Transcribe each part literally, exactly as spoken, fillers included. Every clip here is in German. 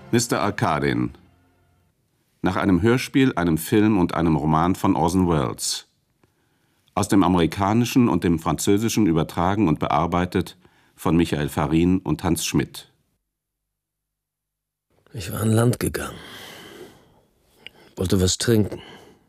Mister Arkadin. Nach einem Hörspiel, einem Film und einem Roman von Orson Welles. Aus dem Amerikanischen und dem Französischen übertragen und bearbeitet von Michael Farin und Hans Schmidt. Ich war an Land gegangen. Wollte was trinken.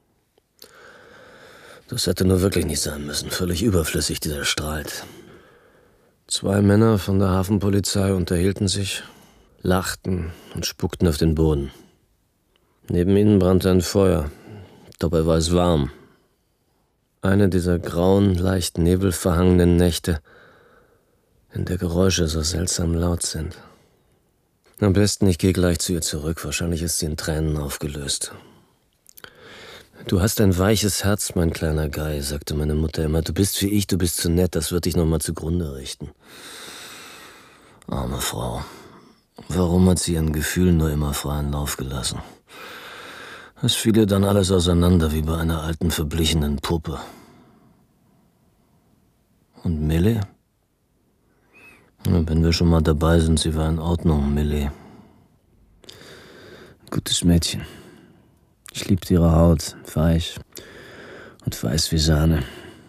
Das hätte nur wirklich nicht sein müssen. Völlig überflüssig, dieser Streit. Zwei Männer von der Hafenpolizei unterhielten sich, lachten und spuckten auf den Boden. Neben ihnen brannte ein Feuer. Dabei war es warm. Eine dieser grauen, leicht nebelverhangenen Nächte, in der Geräusche so seltsam laut sind. Am besten, ich gehe gleich zu ihr zurück. Wahrscheinlich ist sie in Tränen aufgelöst. »Du hast ein weiches Herz, mein kleiner Guy«, sagte meine Mutter immer. »Du bist wie ich, du bist zu nett, das wird dich noch mal zugrunde richten.« Arme Frau. Warum hat sie ihren Gefühlen nur immer freien Lauf gelassen? Es fiel ihr dann alles auseinander, wie bei einer alten, verblichenen Puppe. Und Millie? Wenn wir schon mal dabei sind, sie war in Ordnung, Millie. Gutes Mädchen. Ich liebte ihre Haut, weich und weiß wie Sahne.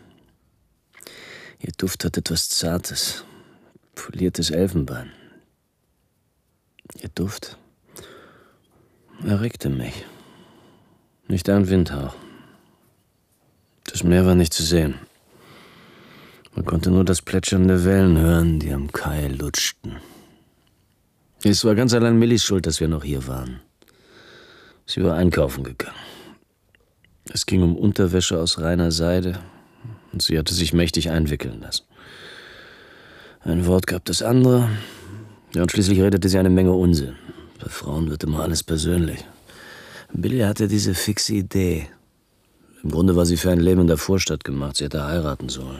Ihr Duft hat etwas Zartes, poliertes Elfenbein. Ihr Duft erregte mich. Nicht ein Windhauch. Das Meer war nicht zu sehen. Man konnte nur das Plätschern der Wellen hören, die am Kai lutschten. Es war ganz allein Millies Schuld, dass wir noch hier waren. Sie war einkaufen gegangen. Es ging um Unterwäsche aus reiner Seide und sie hatte sich mächtig einwickeln lassen. Ein Wort gab das andere, ja, und schließlich redete sie eine Menge Unsinn. Bei Frauen wird immer alles persönlich. Billy hatte diese fixe Idee. Im Grunde war sie für ein Leben in der Vorstadt gemacht. Sie hätte heiraten sollen.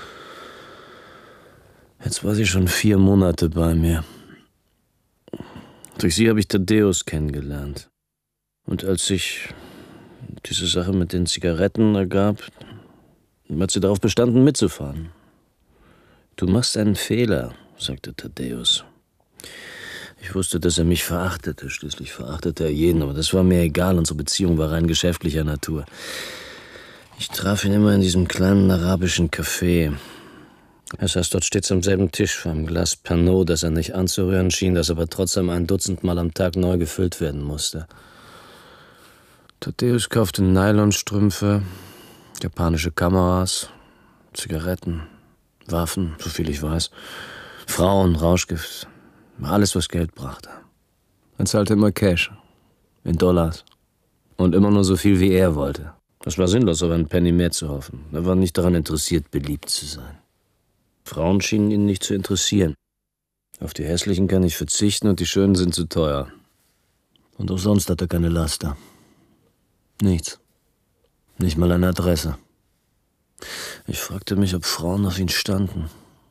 Jetzt war sie schon vier Monate bei mir. Durch sie habe ich Thaddeus kennengelernt. Und als sich diese Sache mit den Zigaretten ergab, hat sie darauf bestanden, mitzufahren. »Du machst einen Fehler«, sagte Thaddeus. Ich wusste, dass er mich verachtete. Schließlich verachtete er jeden, aber das war mir egal. Unsere Beziehung war rein geschäftlicher Natur. Ich traf ihn immer in diesem kleinen arabischen Café. Er saß dort stets am selben Tisch vor einem Glas Pernod, das er nicht anzurühren schien, das aber trotzdem ein Dutzend Mal am Tag neu gefüllt werden musste. Thaddeus kaufte Nylonstrümpfe, japanische Kameras, Zigaretten, Waffen, soviel ich weiß, Frauen, Rauschgift, alles, was Geld brachte. Er zahlte immer Cash, in Dollars. Und immer nur so viel, wie er wollte. Das war sinnlos, aber einen Penny mehr zu hoffen. Er war nicht daran interessiert, beliebt zu sein. Frauen schienen ihn nicht zu interessieren. Auf die hässlichen kann ich verzichten und die schönen sind zu teuer. Und auch sonst hat er keine Laster. Nichts. Nicht mal eine Adresse. Ich fragte mich, ob Frauen auf ihn standen.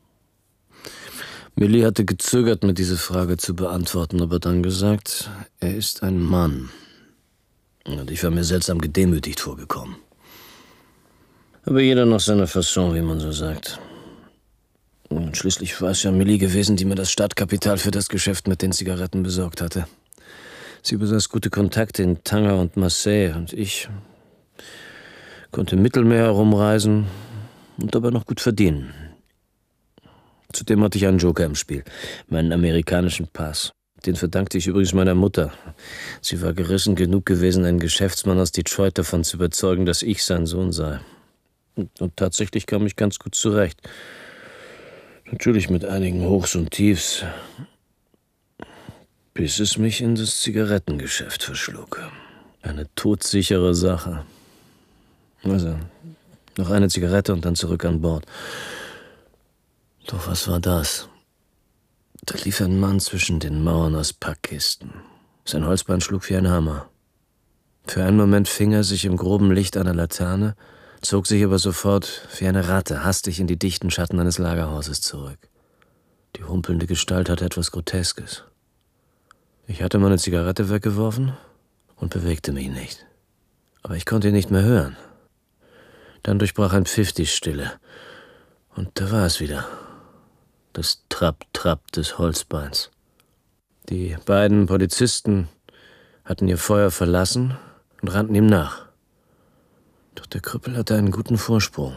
Millie hatte gezögert, mir diese Frage zu beantworten, aber dann gesagt, er ist ein Mann. Und ich war mir seltsam gedemütigt vorgekommen. Aber jeder nach seiner Fasson, wie man so sagt. Und schließlich war es ja Millie gewesen, die mir das Startkapital für das Geschäft mit den Zigaretten besorgt hatte. Sie besaß gute Kontakte in Tanger und Marseille und ich konnte im Mittelmeer herumreisen und dabei noch gut verdienen. Zudem hatte ich einen Joker im Spiel, meinen amerikanischen Pass. Den verdankte ich übrigens meiner Mutter. Sie war gerissen genug gewesen, einen Geschäftsmann aus Detroit davon zu überzeugen, dass ich sein Sohn sei. Und, und tatsächlich kam ich ganz gut zurecht. Natürlich mit einigen Hochs und Tiefs, bis es mich in das Zigarettengeschäft verschlug. Eine todsichere Sache. Also, noch eine Zigarette und dann zurück an Bord. Doch was war das? Da lief ein Mann zwischen den Mauern aus Packkisten. Sein Holzbein schlug wie ein Hammer. Für einen Moment fing er sich im groben Licht einer Laterne, zog sich aber sofort wie eine Ratte hastig in die dichten Schatten eines Lagerhauses zurück. Die humpelnde Gestalt hatte etwas Groteskes. Ich hatte meine Zigarette weggeworfen und bewegte mich nicht. Aber ich konnte ihn nicht mehr hören. Dann durchbrach ein Pfiff die Stille. Und da war es wieder. Das Trapp-Trapp des Holzbeins. Die beiden Polizisten hatten ihr Feuer verlassen und rannten ihm nach. Doch der Krüppel hatte einen guten Vorsprung.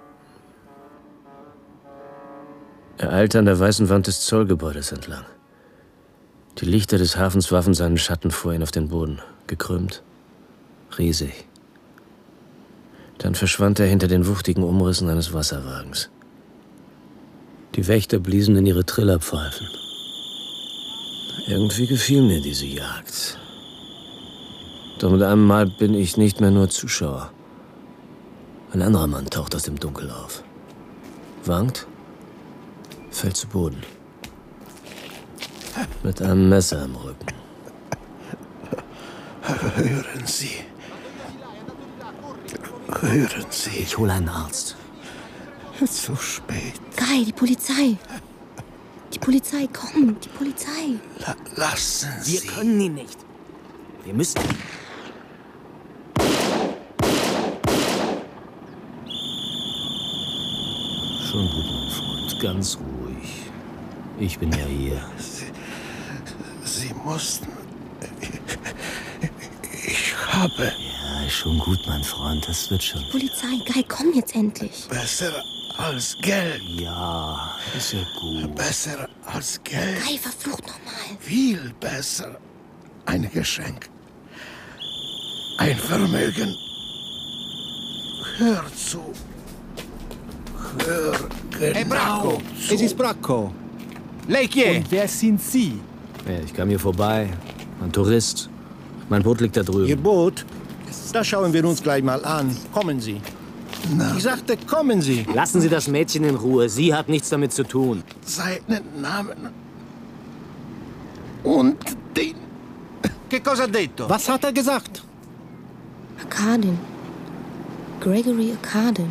Er eilte an der weißen Wand des Zollgebäudes entlang. Die Lichter des Hafens warfen seinen Schatten vor ihn auf den Boden, gekrümmt, riesig. Dann verschwand er hinter den wuchtigen Umrissen eines Wasserwagens. Die Wächter bliesen in ihre Trillerpfeifen. Irgendwie gefiel mir diese Jagd. Doch mit einem Mal bin ich nicht mehr nur Zuschauer. Ein anderer Mann taucht aus dem Dunkel auf. Wankt, fällt zu Boden. Mit einem Messer im Rücken. Hören Sie. Hören Sie. Ich hole einen Arzt. Zu spät. Guy, die Polizei. Die Polizei, komm, die Polizei. La lassen Sie. Wir können ihn nicht. Wir müssen. Schon gut, mein Freund. Ganz ruhig. Ich bin ja hier. Sie, Sie mussten. Ich habe. Ja, ist schon gut, mein Freund. Das wird schon. Polizei, Guy, komm jetzt endlich. Besser als Geld. Ja, ist ja gut. Besser als Geld. Guy, verflucht nochmal. Viel besser. Ein Geschenk. Ein Vermögen. Hör zu. Hör genau Hey Bracco, zu. es ist Bracco. Lei chi è? Und wer sind Sie? Ja, ich kam hier vorbei. Ein Tourist. Mein Boot liegt da drüben. Ihr Boot? Das schauen wir uns gleich mal an. Kommen Sie. Na, Ich sagte, kommen Sie. Lassen Sie das Mädchen in Ruhe. Sie hat nichts damit zu tun. seinen Namen. Und den. Che cosa ha detto? Was hat er gesagt? Arkadin. Gregory Arkadin.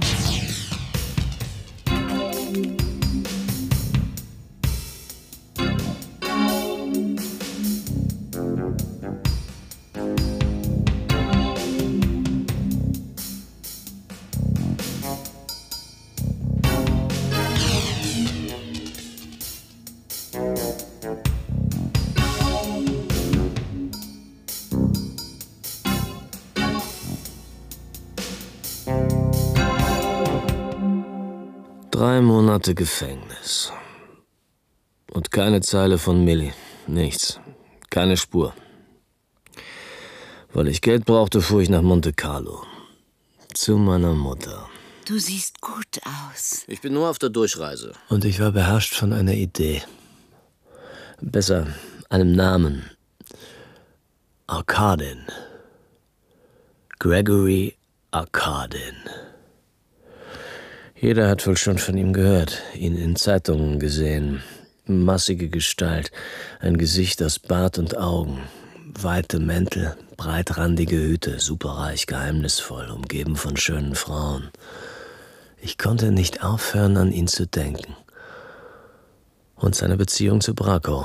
Drei Monate Gefängnis. Und keine Zeile von Millie. Nichts. Keine Spur. Weil ich Geld brauchte, fuhr ich nach Monte Carlo. Zu meiner Mutter. Du siehst gut aus. Ich bin nur auf der Durchreise. Und ich war beherrscht von einer Idee. Besser, einem Namen. Arkadin. Gregory Arkadin. Jeder hat wohl schon von ihm gehört, ihn in Zeitungen gesehen. Massige Gestalt, ein Gesicht aus Bart und Augen, weite Mäntel, breitrandige Hüte, superreich, geheimnisvoll, umgeben von schönen Frauen. Ich konnte nicht aufhören, an ihn zu denken. Und seine Beziehung zu Bracco.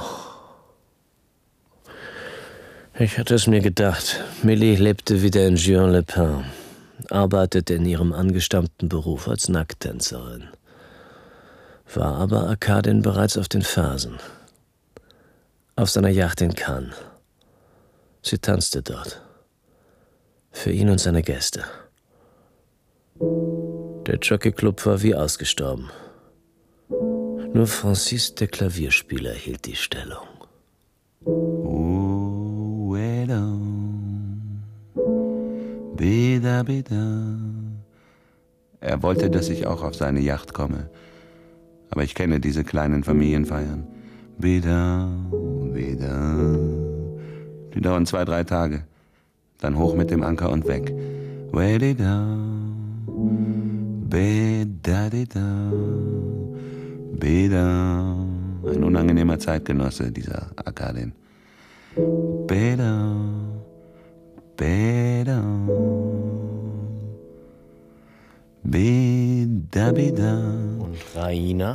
Ich hatte es mir gedacht. Millie lebte wieder in Juan-les-Pins, arbeitete in ihrem angestammten Beruf als Nackttänzerin, war aber Arkadin bereits auf den Fersen, auf seiner Yacht in Cannes. Sie tanzte dort, für ihn und seine Gäste. Der Jockeyclub war wie ausgestorben. Nur Francis, der Klavierspieler, hielt die Stellung. Oh, well, Beda, beda. Er wollte, dass ich auch auf seine Yacht komme. Aber ich kenne diese kleinen Familienfeiern. Beda, beda. Die dauern zwei, drei Tage. Dann hoch mit dem Anker und weg. Wedida, bedadida, beda. Ein unangenehmer Zeitgenosse, dieser Arkadin. Beda. Beda, beda, beda. Und Raina?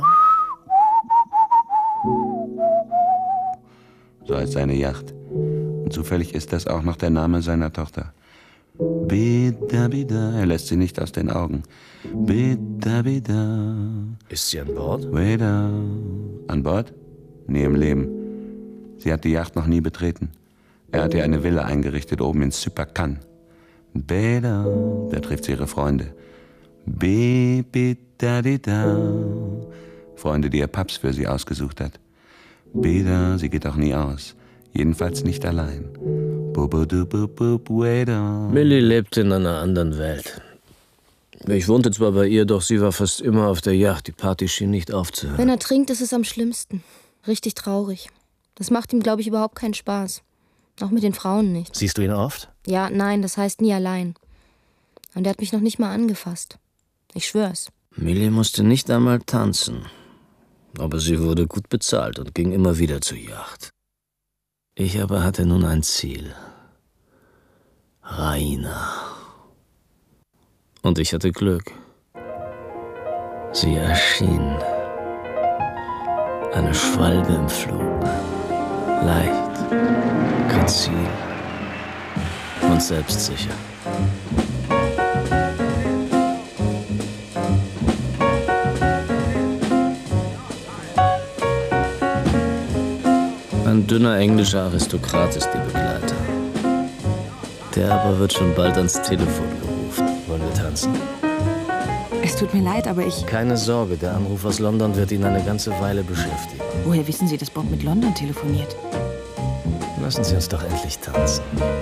So heißt seine Yacht. Und zufällig ist das auch noch der Name seiner Tochter. Beda, beda. Er lässt sie nicht aus den Augen. Beda, beda. Ist sie an Bord? Beda. An Bord? Nie im Leben. Sie hat die Yacht noch nie betreten. Er hat ihr eine Villa eingerichtet, oben in Süpercan. Beda, da trifft sie ihre Freunde. Be-be-da-di-da. Freunde, die ihr Paps für sie ausgesucht hat. Beda, sie geht auch nie aus. Jedenfalls nicht allein. Millie lebte in einer anderen Welt. Ich wohnte zwar bei ihr, doch sie war fast immer auf der Yacht. Die Party schien nicht aufzuhören. Wenn er trinkt, ist es am schlimmsten. Richtig traurig. Das macht ihm, glaube ich, überhaupt keinen Spaß. Auch mit den Frauen nicht. Siehst du ihn oft? Ja, nein, das heißt nie allein. Und er hat mich noch nicht mal angefasst. Ich schwör's. Millie musste nicht einmal tanzen. Aber sie wurde gut bezahlt und ging immer wieder zur Yacht. Ich aber hatte nun ein Ziel. Raina. Und ich hatte Glück. Sie erschien. Eine Schwalbe im Flug. Leicht, grazil und selbstsicher. Ein dünner englischer Aristokrat ist ihr Begleiter. Der aber wird schon bald ans Telefon gerufen. Wollen wir tanzen? Es tut mir leid, aber ich... Keine Sorge, der Anruf aus London wird ihn eine ganze Weile beschäftigen. Woher wissen Sie, dass Bob mit London telefoniert? Lassen Sie uns doch endlich tanzen.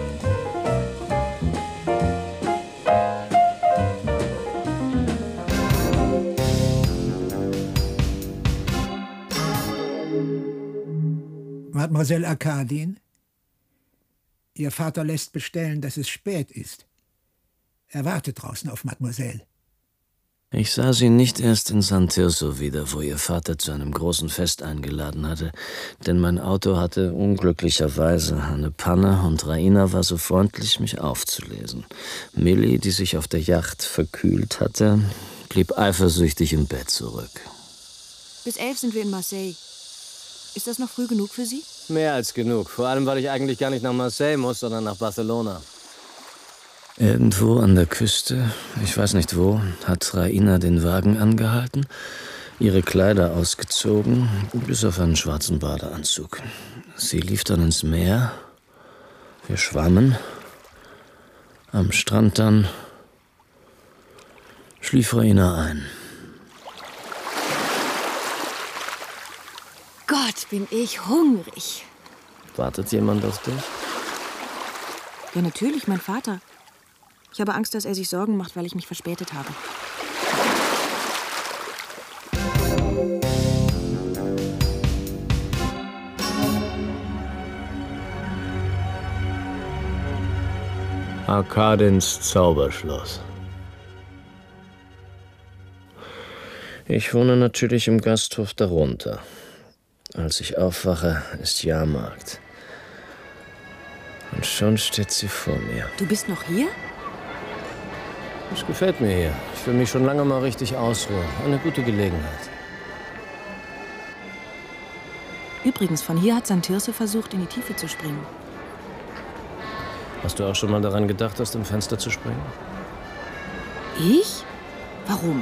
Mademoiselle Arkadin? Ihr Vater lässt bestellen, dass es spät ist. Er wartet draußen auf Mademoiselle. Ich sah sie nicht erst in San Tirso wieder, wo ihr Vater zu einem großen Fest eingeladen hatte, denn mein Auto hatte unglücklicherweise eine Panne und Raina war so freundlich, mich aufzulesen. Millie, die sich auf der Yacht verkühlt hatte, blieb eifersüchtig im Bett zurück. Bis elf sind wir in Marseille. Ist das noch früh genug für Sie? Mehr als genug, vor allem, weil ich eigentlich gar nicht nach Marseille muss, sondern nach Barcelona. Irgendwo an der Küste, ich weiß nicht wo, hat Raina den Wagen angehalten, ihre Kleider ausgezogen, bis auf einen schwarzen Badeanzug. Sie lief dann ins Meer, wir schwammen, am Strand dann schlief Raina ein. Gott, bin ich hungrig. Wartet jemand auf dich? Ja, natürlich, mein Vater. Ich habe Angst, dass er sich Sorgen macht, weil ich mich verspätet habe. Arkadins Zauberschloss. Ich wohne natürlich im Gasthof darunter. Als ich aufwache, ist Jahrmarkt. Und schon steht sie vor mir. Du bist noch hier? Es gefällt mir hier. Ich will mich schon lange mal richtig ausruhen. Eine gute Gelegenheit. Übrigens, von hier hat San Tirso versucht, in die Tiefe zu springen. Hast du auch schon mal daran gedacht, aus dem Fenster zu springen? Ich? Warum?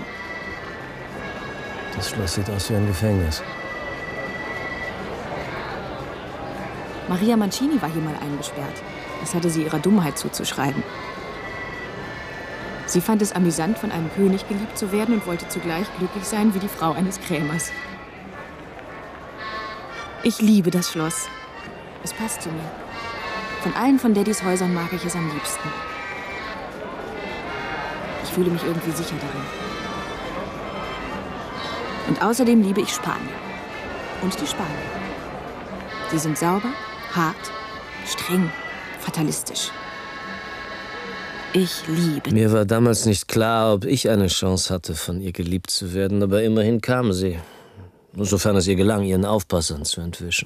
Das Schloss sieht aus wie ein Gefängnis. Maria Mancini war hier mal eingesperrt. Das hatte sie ihrer Dummheit zuzuschreiben. Sie fand es amüsant, von einem König geliebt zu werden und wollte zugleich glücklich sein wie die Frau eines Krämers. Ich liebe das Schloss. Es passt zu mir. Von allen von Daddys Häusern mag ich es am liebsten. Ich fühle mich irgendwie sicher darin. Und außerdem liebe ich Spanien. Und die Spanier. Sie sind sauber, hart, streng, fatalistisch. Ich liebe. Mir war damals nicht klar, ob ich eine Chance hatte, von ihr geliebt zu werden, aber immerhin kam sie. Sofern es ihr gelang, ihren Aufpassern zu entwischen.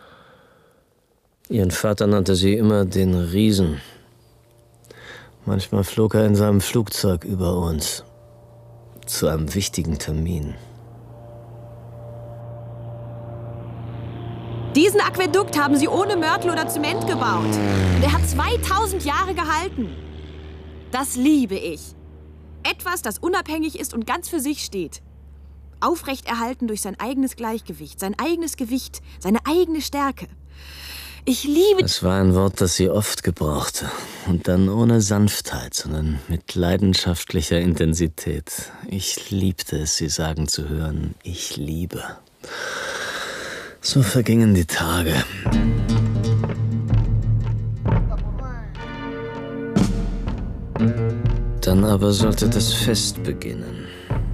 Ihren Vater nannte sie immer den Riesen. Manchmal flog er in seinem Flugzeug über uns. Zu einem wichtigen Termin. Diesen Aquädukt haben sie ohne Mörtel oder Zement gebaut. Der hat zweitausend Jahre gehalten. Das liebe ich. Etwas, das unabhängig ist und ganz für sich steht. Aufrechterhalten durch sein eigenes Gleichgewicht, sein eigenes Gewicht, seine eigene Stärke. Ich liebe... Das war ein Wort, das sie oft gebrauchte. Und dann ohne Sanftheit, sondern mit leidenschaftlicher Intensität. Ich liebte es, sie sagen zu hören, ich liebe. So vergingen die Tage. Dann aber sollte das Fest beginnen.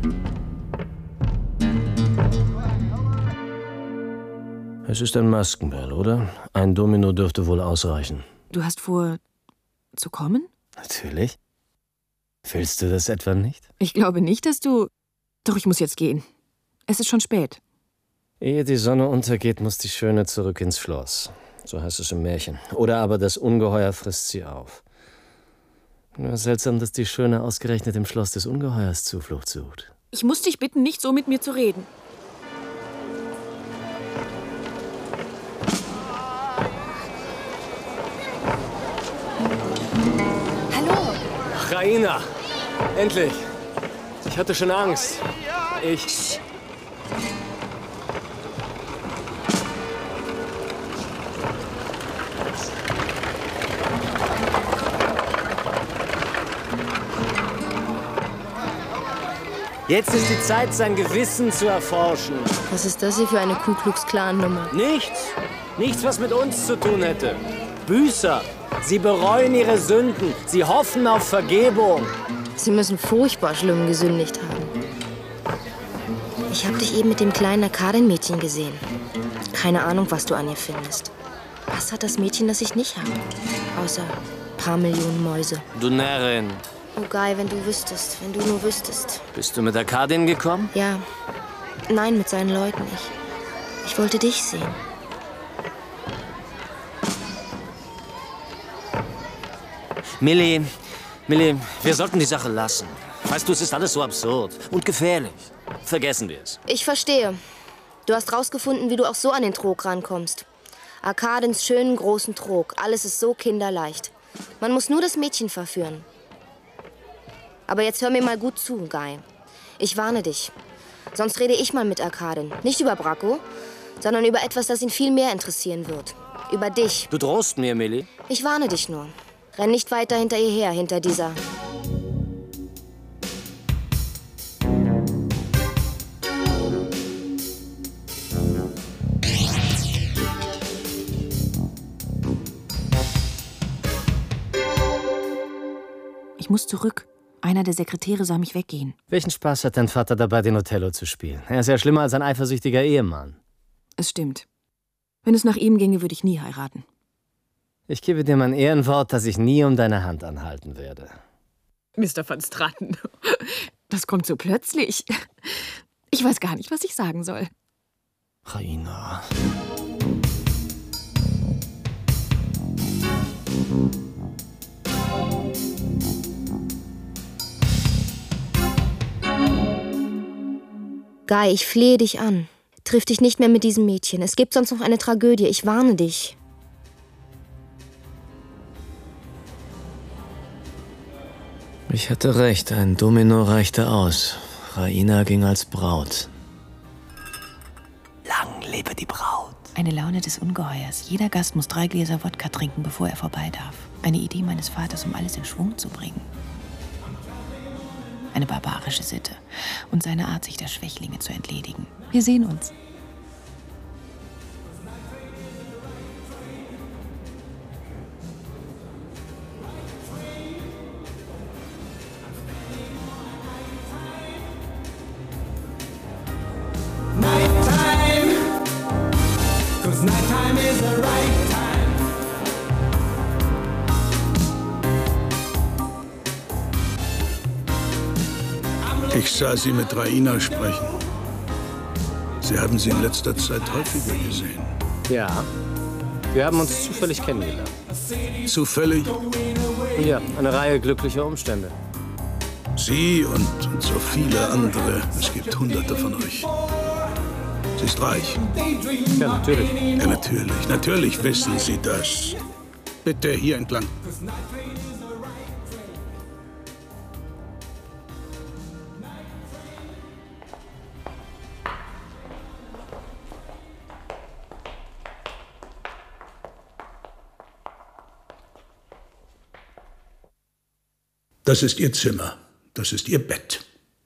Es ist ein Maskenball, oder? Ein Domino dürfte wohl ausreichen. Du hast vor, zu kommen? Natürlich. Willst du das etwa nicht? Ich glaube nicht, dass du... Doch, ich muss jetzt gehen. Es ist schon spät. Ehe die Sonne untergeht, muss die Schöne zurück ins Schloss. So heißt es im Märchen. Oder aber das Ungeheuer frisst sie auf. Nur seltsam, dass die Schöne ausgerechnet im Schloss des Ungeheuers Zuflucht sucht. Ich muss dich bitten, nicht so mit mir zu reden. Hallo. Raina! Endlich! Ich hatte schon Angst. Ich... Jetzt ist die Zeit, sein Gewissen zu erforschen. Was ist das hier für eine Ku Klux Klan-Nummer? Nichts. Nichts, was mit uns zu tun hätte. Büßer. Sie bereuen ihre Sünden. Sie hoffen auf Vergebung. Sie müssen furchtbar schlimm gesündigt haben. Ich habe dich eben mit dem kleinen Arkadenmädchen gesehen. Keine Ahnung, was du an ihr findest. Was hat das Mädchen, das ich nicht habe? Außer ein paar Millionen Mäuse. Du Närrin. Oh, Guy, wenn du wüsstest, wenn du nur wüsstest. Bist du mit Arkadien gekommen? Ja. Nein, mit seinen Leuten nicht. Ich wollte dich sehen. Millie, Millie, wir sollten die Sache lassen. Weißt du, es ist alles so absurd und gefährlich. Vergessen wir es. Ich verstehe. Du hast rausgefunden, wie du auch so an den Trog rankommst. Arkadens schönen großen Trog. Alles ist so kinderleicht. Man muss nur das Mädchen verführen. Aber jetzt hör mir mal gut zu, Guy. Ich warne dich. Sonst rede ich mal mit Arkaden. Nicht über Bracco, sondern über etwas, das ihn viel mehr interessieren wird. Über dich. Du drohst mir, Millie. Ich warne dich nur. Renn nicht weiter hinter ihr her, hinter dieser... Ich muss zurück. Einer der Sekretäre sah mich weggehen. Welchen Spaß hat dein Vater dabei, den Othello zu spielen? Er ist ja schlimmer als ein eifersüchtiger Ehemann. Es stimmt. Wenn es nach ihm ginge, würde ich nie heiraten. Ich gebe dir mein Ehrenwort, dass ich nie um deine Hand anhalten werde. Mister van Straten, das kommt so plötzlich. Ich weiß gar nicht, was ich sagen soll. Raina. Guy, ich flehe dich an. Triff dich nicht mehr mit diesem Mädchen. Es gibt sonst noch eine Tragödie. Ich warne dich. Ich hatte recht. Ein Domino reichte aus. Raina ging als Braut. Lang lebe die Braut. Eine Laune des Ungeheuers. Jeder Gast muss drei Gläser Wodka trinken, bevor er vorbei darf. Eine Idee meines Vaters, um alles in Schwung zu bringen. Eine barbarische Sitte. Und seine Art, sich der Schwächlinge zu entledigen. Wir sehen uns. Nighttime, 'cause nighttime is the right time. Ich sah Sie mit Raina sprechen. Sie haben sie in letzter Zeit häufiger gesehen. Ja, wir haben uns zufällig kennengelernt. Zufällig? Ja, eine Reihe glücklicher Umstände. Sie und, und so viele andere. Es gibt hunderte von euch. Sie ist reich. Ja, natürlich. Ja, natürlich. Natürlich wissen Sie das. Bitte hier entlang. Das ist Ihr Zimmer. Das ist Ihr Bett.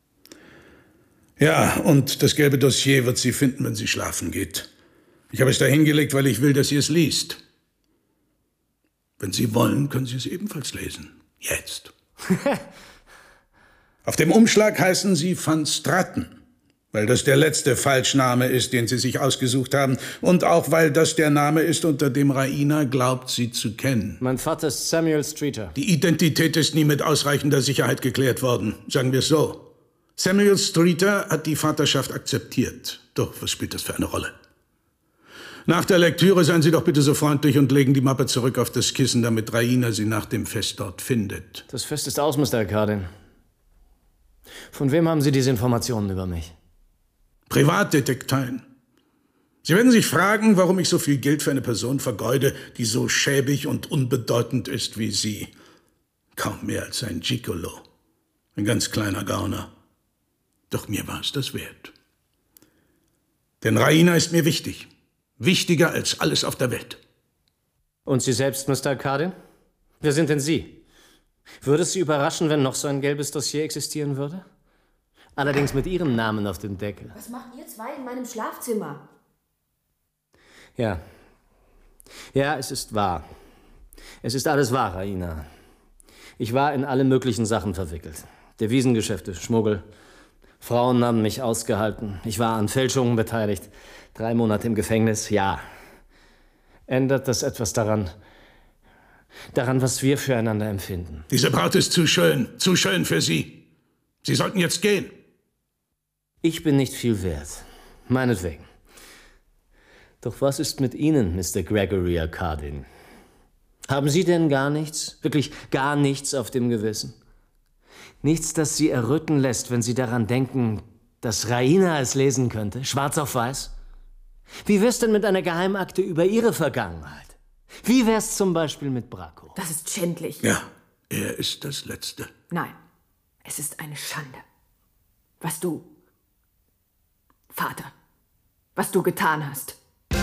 Ja, und das gelbe Dossier wird sie finden, wenn sie schlafen geht. Ich habe es da hingelegt, weil ich will, dass sie es liest. Wenn Sie wollen, können Sie es ebenfalls lesen. Jetzt. Auf dem Umschlag heißen Sie Van Straten, weil das der letzte Falschname ist, den Sie sich ausgesucht haben, und auch weil das der Name ist, unter dem Raina glaubt, Sie zu kennen. Mein Vater ist Samuel Streeter. Die Identität ist nie mit ausreichender Sicherheit geklärt worden, sagen wir es so. Samuel Streeter hat die Vaterschaft akzeptiert. Doch, was spielt das für eine Rolle? Nach der Lektüre seien Sie doch bitte so freundlich und legen die Mappe zurück auf das Kissen, damit Raina sie nach dem Fest dort findet. Das Fest ist aus, Mister Arkadin. Von wem haben Sie diese Informationen über mich? Privatdetekteien. Sie werden sich fragen, warum ich so viel Geld für eine Person vergeude, die so schäbig und unbedeutend ist wie Sie. Kaum mehr als ein Gigolo. Ein ganz kleiner Gauner. Doch mir war es das wert. Denn Raina ist mir wichtig. Wichtiger als alles auf der Welt. Und Sie selbst, Mister Arkadin? Wer sind denn Sie? Würde es Sie überraschen, wenn noch so ein gelbes Dossier existieren würde? Allerdings mit Ihrem Namen auf dem Deckel. Was macht ihr zwei in meinem Schlafzimmer? Ja. Ja, es ist wahr. Es ist alles wahr, Raina. Ich war in alle möglichen Sachen verwickelt. Devisengeschäfte, Schmuggel. Frauen haben mich ausgehalten. Ich war an Fälschungen beteiligt. Drei Monate im Gefängnis, ja. Ändert das etwas daran, daran, was wir füreinander empfinden? Diese Braut ist zu schön, zu schön für Sie. Sie sollten jetzt gehen. Ich bin nicht viel wert. Meinetwegen. Doch was ist mit Ihnen, Mister Gregory Arkadin? Haben Sie denn gar nichts, wirklich gar nichts auf dem Gewissen? Nichts, das Sie erröten lässt, wenn Sie daran denken, dass Raina es lesen könnte, schwarz auf weiß? Wie wär's denn mit einer Geheimakte über Ihre Vergangenheit? Wie wär's zum Beispiel mit Bracco? Das ist schändlich. Ja, er ist das Letzte. Nein, es ist eine Schande. Was du, Vater, was du getan hast.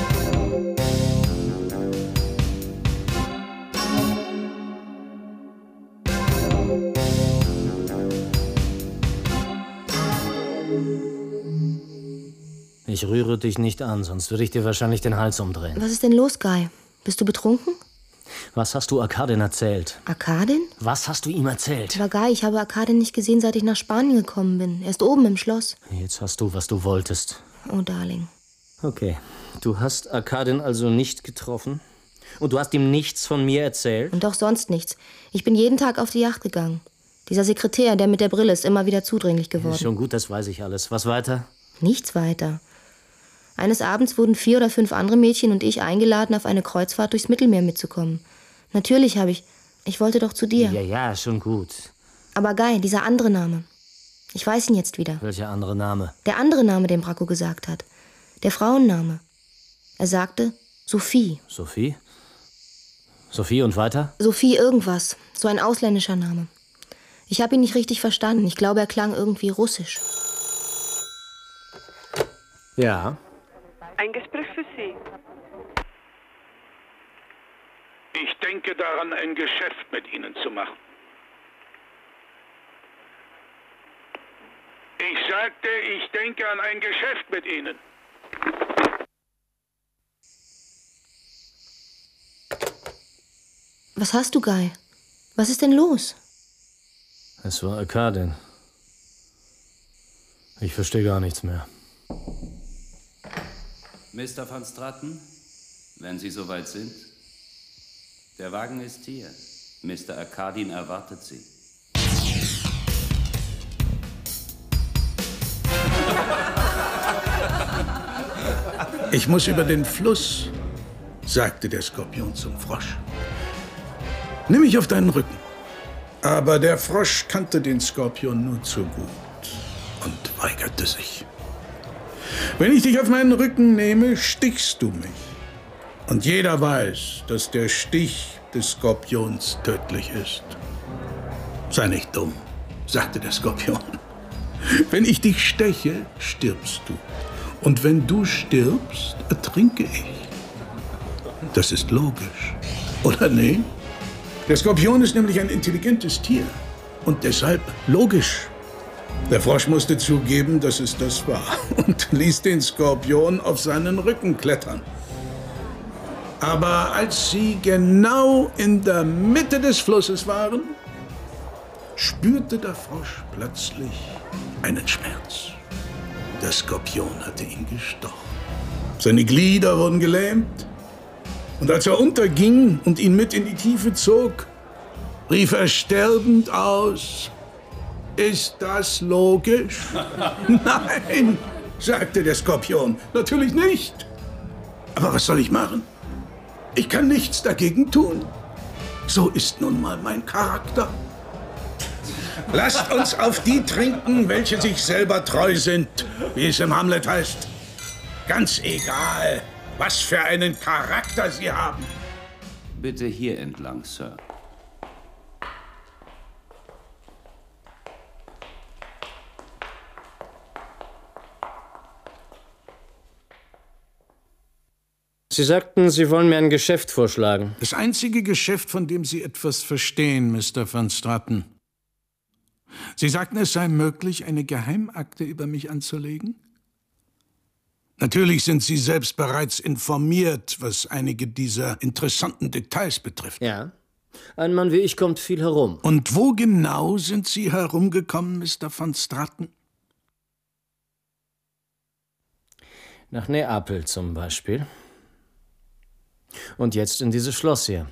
Ich rühre dich nicht an, sonst würde ich dir wahrscheinlich den Hals umdrehen. Was ist denn los, Guy? Bist du betrunken? Was hast du Arkadin erzählt? Arkadin? Was hast du ihm erzählt? Aber Guy, ich habe Arkadin nicht gesehen, seit ich nach Spanien gekommen bin. Er ist oben im Schloss. Jetzt hast du, was du wolltest. Oh, Darling. Okay. Du hast Arkadin also nicht getroffen? Und du hast ihm nichts von mir erzählt? Und auch sonst nichts. Ich bin jeden Tag auf die Yacht gegangen. Dieser Sekretär, der mit der Brille, ist immer wieder zudringlich geworden. Ist schon gut, das weiß ich alles. Was weiter? Nichts weiter. Eines Abends wurden vier oder fünf andere Mädchen und ich eingeladen, auf eine Kreuzfahrt durchs Mittelmeer mitzukommen. Natürlich habe ich... Ich wollte doch zu dir. Ja, ja, schon gut. Aber Guy, dieser andere Name. Ich weiß ihn jetzt wieder. Welcher andere Name? Der andere Name, den Bracco gesagt hat. Der Frauenname. Er sagte Sophie. Sophie? Sophie und weiter? Sophie irgendwas. So ein ausländischer Name. Ich habe ihn nicht richtig verstanden. Ich glaube, er klang irgendwie russisch. Ja. Ein Gespräch für Sie. Ich denke daran, ein Geschäft mit Ihnen zu machen. Ich sagte, ich denke an ein Geschäft mit Ihnen. Was hast du, Guy? Was ist denn los? Es war Arkadin. Ich verstehe gar nichts mehr. Mister Van Straten, wenn Sie soweit sind. Der Wagen ist hier. Mister Arkadin erwartet Sie. Ich muss über den Fluss, sagte der Skorpion zum Frosch. Nimm mich auf deinen Rücken. Aber der Frosch kannte den Skorpion nur zu gut und weigerte sich. Wenn ich dich auf meinen Rücken nehme, stichst du mich. Und jeder weiß, dass der Stich des Skorpions tödlich ist. Sei nicht dumm, sagte der Skorpion. Wenn ich dich steche, stirbst du. Und wenn du stirbst, ertrinke ich. Das ist logisch, oder nee? Der Skorpion ist nämlich ein intelligentes Tier. Und deshalb logisch. Der Frosch musste zugeben, dass es das war und ließ den Skorpion auf seinen Rücken klettern. Aber als sie genau in der Mitte des Flusses waren, spürte der Frosch plötzlich einen Schmerz. Der Skorpion hatte ihn gestochen. Seine Glieder wurden gelähmt. Und als er unterging und ihn mit in die Tiefe zog, rief er sterbend aus: Ist das logisch? Nein, sagte der Skorpion, natürlich nicht. Aber was soll ich machen? Ich kann nichts dagegen tun. So ist nun mal mein Charakter. Lasst uns auf die trinken, welche sich selber treu sind, wie es im Hamlet heißt. Ganz egal, was für einen Charakter sie haben. Bitte hier entlang, Sir. Sie sagten, Sie wollen mir ein Geschäft vorschlagen. Das einzige Geschäft, von dem Sie etwas verstehen, Mister Van Straten. Sie sagten, es sei möglich, eine Geheimakte über mich anzulegen? Natürlich sind Sie selbst bereits informiert, was einige dieser interessanten Details betrifft. Ja. Ein Mann wie ich kommt viel herum. Und wo genau sind Sie herumgekommen, Mister Van Straten? Nach Neapel zum Beispiel. Und jetzt in dieses Schloss hier.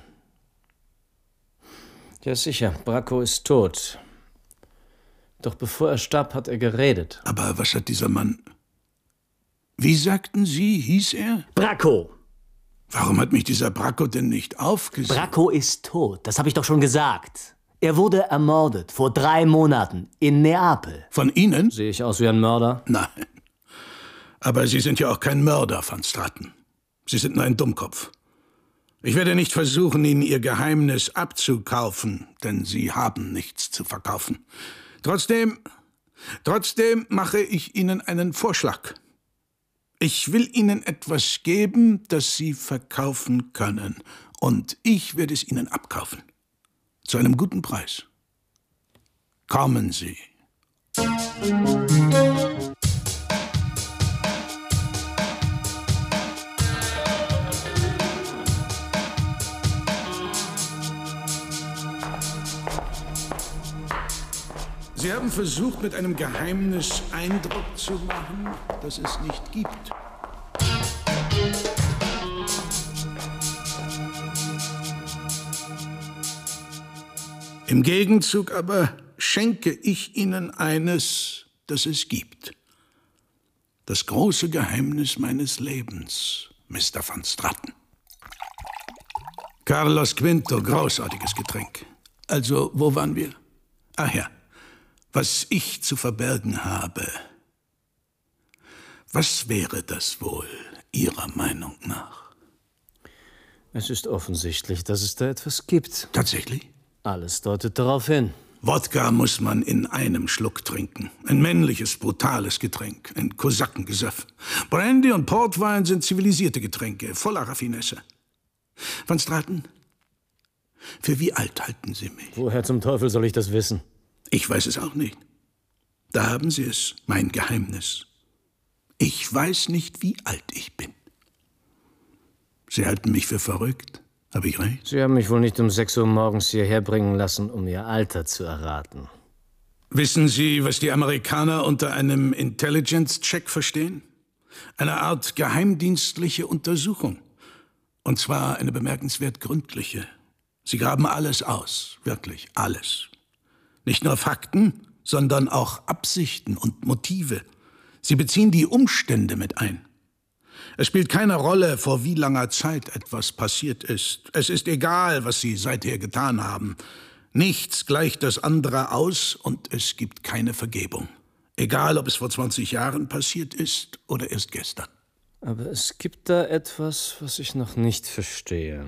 Ja, sicher, Bracco ist tot. Doch bevor er starb, hat er geredet. Aber was hat dieser Mann... Wie sagten Sie, hieß er? Bracco. Warum hat mich dieser Bracco denn nicht aufgesucht? Bracco ist tot, das habe ich doch schon gesagt. Er wurde ermordet, vor drei Monaten, in Neapel. Von Ihnen? Sehe ich aus wie ein Mörder? Nein. Aber Sie sind ja auch kein Mörder, Van Straten. Sie sind nur ein Dummkopf. Ich werde nicht versuchen, Ihnen Ihr Geheimnis abzukaufen, denn Sie haben nichts zu verkaufen. Trotzdem, trotzdem mache ich Ihnen einen Vorschlag. Ich will Ihnen etwas geben, das Sie verkaufen können. Und ich werde es Ihnen abkaufen. Zu einem guten Preis. Kommen Sie. Sie haben versucht, mit einem Geheimnis Eindruck zu machen, das es nicht gibt. Im Gegenzug aber schenke ich Ihnen eines, das es gibt. Das große Geheimnis meines Lebens, Mister Van Straten. Carlos Quinto, großartiges Getränk. Also, wo waren wir? Ach ja. Was ich zu verbergen habe. Was wäre das wohl, Ihrer Meinung nach? Es ist offensichtlich, dass es da etwas gibt. Tatsächlich? Alles deutet darauf hin. Wodka muss man in einem Schluck trinken. Ein männliches, brutales Getränk. Ein Kosakengesöff. Brandy und Portwein sind zivilisierte Getränke, voller Raffinesse. Van Straten, für wie alt halten Sie mich? Woher zum Teufel soll ich das wissen? Ich weiß es auch nicht. Da haben Sie es, mein Geheimnis. Ich weiß nicht, wie alt ich bin. Sie halten mich für verrückt. Habe ich recht? Sie haben mich wohl nicht um sechs Uhr morgens hierher bringen lassen, um Ihr Alter zu erraten. Wissen Sie, was die Amerikaner unter einem Intelligence-Check verstehen? Eine Art geheimdienstliche Untersuchung. Und zwar eine bemerkenswert gründliche. Sie graben alles aus, wirklich alles. Nicht nur Fakten, sondern auch Absichten und Motive. Sie beziehen die Umstände mit ein. Es spielt keine Rolle, vor wie langer Zeit etwas passiert ist. Es ist egal, was Sie seither getan haben. Nichts gleicht das andere aus und es gibt keine Vergebung. Egal, ob es vor zwanzig Jahren passiert ist oder erst gestern. Aber es gibt da etwas, was ich noch nicht verstehe.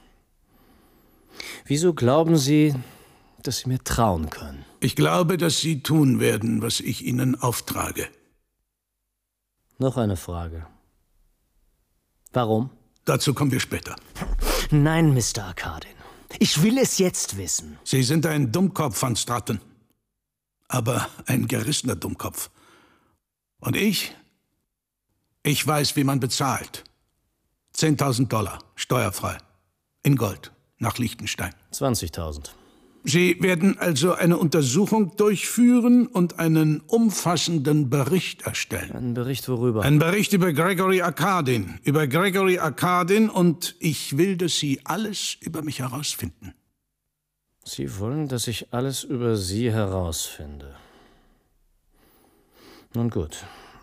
Wieso glauben Sie, dass Sie mir trauen können? Ich glaube, dass Sie tun werden, was ich Ihnen auftrage. Noch eine Frage. Warum? Dazu kommen wir später. Nein, Mister Arkadin. Ich will es jetzt wissen. Sie sind ein Dummkopf, Van Straten. aber ein gerissener Dummkopf. Und ich? Ich weiß, wie man bezahlt. zehntausend Dollar, steuerfrei. In Gold, nach Liechtenstein. zwanzigtausend. Sie werden also eine Untersuchung durchführen und einen umfassenden Bericht erstellen. Einen Bericht worüber? Ein Bericht über Gregory Arkadin. Über Gregory Arkadin, und ich will, dass Sie alles über mich herausfinden. Sie wollen, dass ich alles über Sie herausfinde. Nun gut.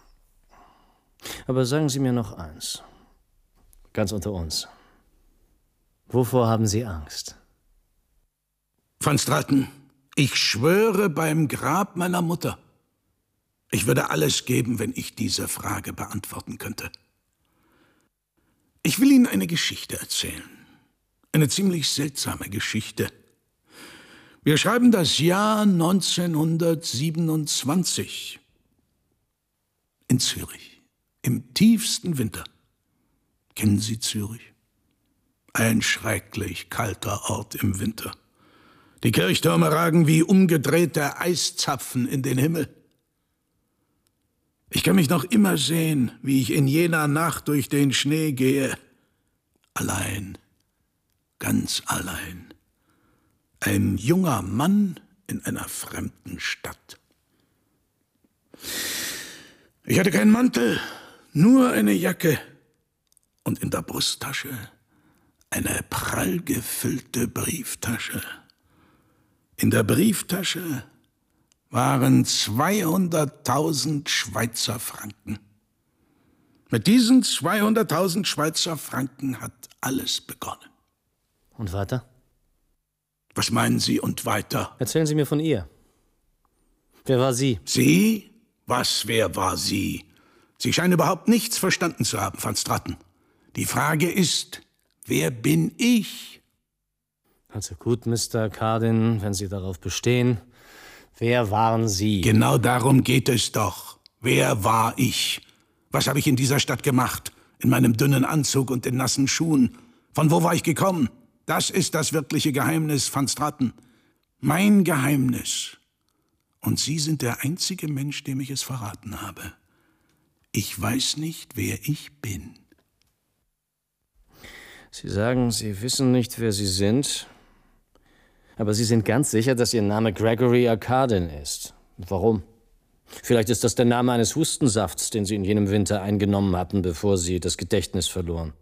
Aber sagen Sie mir noch eins. Ganz unter uns. Wovor haben Sie Angst? Van Straten, ich schwöre beim Grab meiner Mutter, ich würde alles geben, wenn ich diese Frage beantworten könnte. Ich will Ihnen eine Geschichte erzählen. Eine ziemlich seltsame Geschichte. Wir schreiben das Jahr neunzehnhundertsiebenundzwanzig. In Zürich. Im tiefsten Winter. Kennen Sie Zürich? Ein schrecklich kalter Ort im Winter. Die Kirchtürme ragen wie umgedrehte Eiszapfen in den Himmel. Ich kann mich noch immer sehen, wie ich in jener Nacht durch den Schnee gehe. Allein, ganz allein. Ein junger Mann in einer fremden Stadt. Ich hatte keinen Mantel, nur eine Jacke und in der Brusttasche eine prall gefüllte Brieftasche. In der Brieftasche waren zweihunderttausend Schweizer Franken. Mit diesen zweihunderttausend Schweizer Franken hat alles begonnen. Und weiter? Was meinen Sie und weiter? Erzählen Sie mir von ihr. Wer war sie? Sie? Was, wer war sie? Sie scheinen überhaupt nichts verstanden zu haben, Van Straten. Die Frage ist, wer bin ich? Also gut, Mister Arkadin, wenn Sie darauf bestehen. Wer waren Sie? Genau darum geht es doch. Wer war ich? Was habe ich in dieser Stadt gemacht? In meinem dünnen Anzug und den nassen Schuhen. Von wo war ich gekommen? Das ist das wirkliche Geheimnis, Van Straten. Mein Geheimnis. Und Sie sind der einzige Mensch, dem ich es verraten habe. Ich weiß nicht, wer ich bin. Sie sagen, Sie wissen nicht, wer Sie sind, aber Sie sind ganz sicher, dass Ihr Name Gregory Arkadin ist. Warum? Vielleicht ist das der Name eines Hustensafts, den Sie in jenem Winter eingenommen hatten, bevor Sie das Gedächtnis verloren.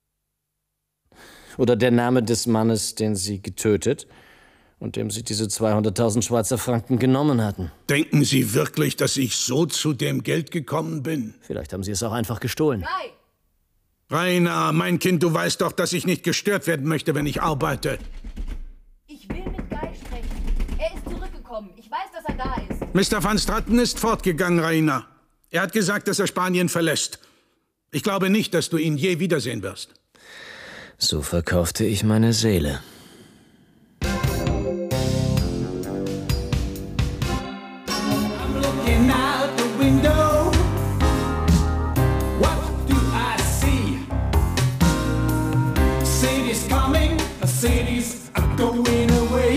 Oder der Name des Mannes, den Sie getötet und dem Sie diese zweihunderttausend Schweizer Franken genommen hatten. Denken Sie wirklich, dass ich so zu dem Geld gekommen bin? Vielleicht haben Sie es auch einfach gestohlen. Nein! Rainer, mein Kind, du weißt doch, dass ich nicht gestört werden möchte, wenn ich arbeite. Ich will mit Guy sprechen. Er ist zurückgekommen. Ich weiß, dass er da ist. Mister Van Straten ist fortgegangen, Rainer. Er hat gesagt, dass er Spanien verlässt. Ich glaube nicht, dass du ihn je wiedersehen wirst. So verkaufte ich meine Seele. I'm looking out the window. What do I see? City's coming, cities are going away.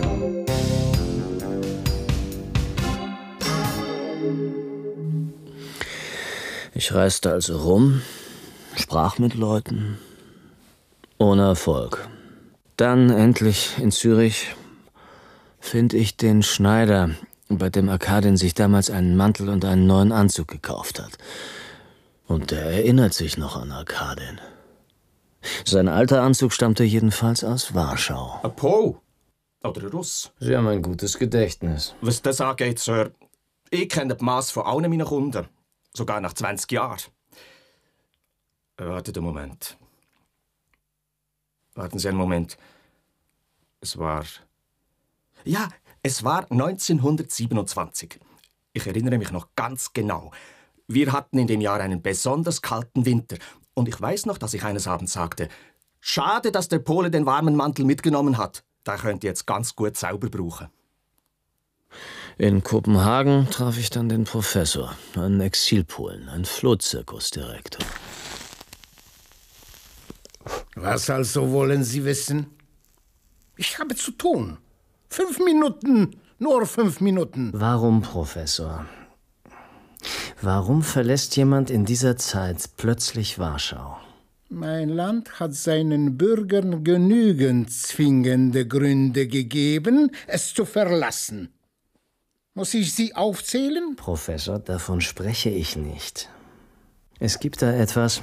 Ich reiste also rum, sprach mit Leuten, ohne Erfolg. Dann endlich in Zürich finde ich den Schneider, bei dem Arkadin sich damals einen Mantel und einen neuen Anzug gekauft hat. Und der erinnert sich noch an Arkadin. Sein alter Anzug stammte jedenfalls aus Warschau. Ein Pol oder ein Russ? Sie haben ein gutes Gedächtnis. Was das angeht, Sir, ich kenne die Masse von allen meinen Kunden. Sogar nach zwanzig Jahren. Wartet einen Moment. Warten Sie einen Moment. Es war... Ja, es war neunzehnhundertsiebenundzwanzig. Ich erinnere mich noch ganz genau. Wir hatten in dem Jahr einen besonders kalten Winter. Und ich weiß noch, dass ich eines Abends sagte, schade, dass der Pole den warmen Mantel mitgenommen hat. Der könnte jetzt ganz gut sauber brauchen. In Kopenhagen traf ich dann den Professor, einen Exilpolen, einen Flohzirkusdirektor. Was also wollen Sie wissen? Ich habe zu tun. Fünf Minuten Nur fünf Minuten. Warum, Professor? Warum verlässt jemand in dieser Zeit plötzlich Warschau? Mein Land hat seinen Bürgern genügend zwingende Gründe gegeben, es zu verlassen. Muss ich sie aufzählen? Professor, davon spreche ich nicht. Es gibt da etwas,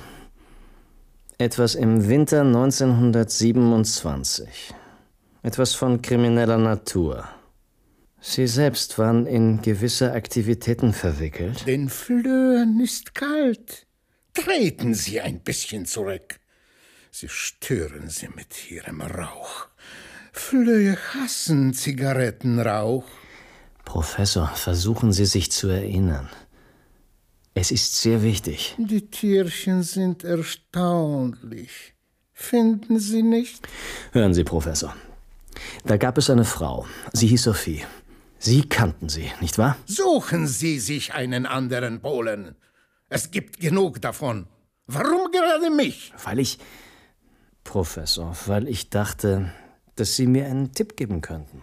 etwas im Winter neunzehnhundertsiebenundzwanzig. Etwas von krimineller Natur. Sie selbst waren in gewisse Aktivitäten verwickelt. Den Flöhen ist kalt. Treten Sie ein bisschen zurück. Sie stören sie mit Ihrem Rauch. Flöhe hassen Zigarettenrauch. Professor, versuchen Sie sich zu erinnern. Es ist sehr wichtig. Die Tierchen sind erstaunlich. Finden Sie nicht? Hören Sie, Professor. Da gab es eine Frau. Sie hieß Sophie. Sie kannten sie, nicht wahr? Suchen Sie sich einen anderen Polen. Es gibt genug davon. Warum gerade mich? Weil ich... Professor, weil ich dachte, dass Sie mir einen Tipp geben könnten.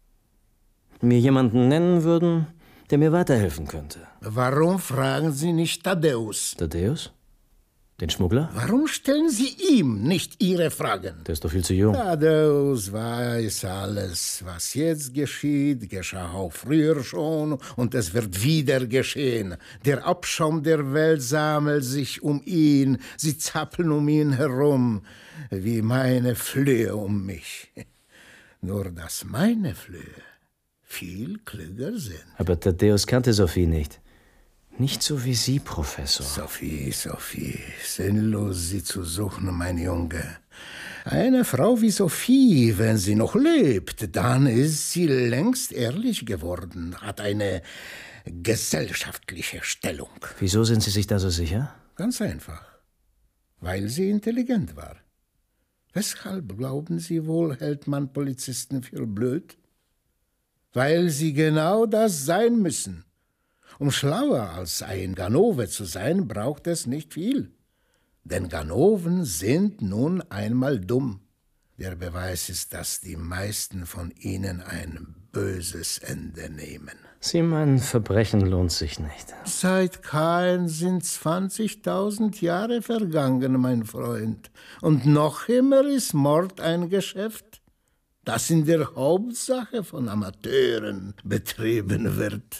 Mir jemanden nennen würden, der mir weiterhelfen könnte. Warum fragen Sie nicht Thaddäus? Thaddäus? Den Schmuggler? Warum stellen Sie ihm nicht Ihre Fragen? Der ist doch viel zu jung. Thaddäus weiß alles. Was jetzt geschieht, geschah auch früher schon und es wird wieder geschehen. Der Abschaum der Welt sammelt sich um ihn. Sie zappeln um ihn herum, wie meine Flöhe um mich. Nur dass meine Flöhe viel klüger sind. Aber Thaddäus kannte Sophie nicht. Nicht so wie Sie, Professor. Sophie, Sophie, sinnlos sie zu suchen, mein Junge. Eine Frau wie Sophie, wenn sie noch lebt, dann ist sie längst ehrlich geworden, hat eine gesellschaftliche Stellung. Wieso sind Sie sich da so sicher? Ganz einfach. Weil sie intelligent war. Weshalb, glauben Sie wohl, hält man Polizisten für blöd? Weil sie genau das sein müssen. Um schlauer als ein Ganove zu sein, braucht es nicht viel. Denn Ganoven sind nun einmal dumm. Der Beweis ist, dass die meisten von ihnen ein böses Ende nehmen. Sie meinen, Verbrechen lohnt sich nicht. Seit Kain sind zwanzigtausend Jahre vergangen, mein Freund. Und noch immer ist Mord ein Geschäft, das in der Hauptsache von Amateuren betrieben wird.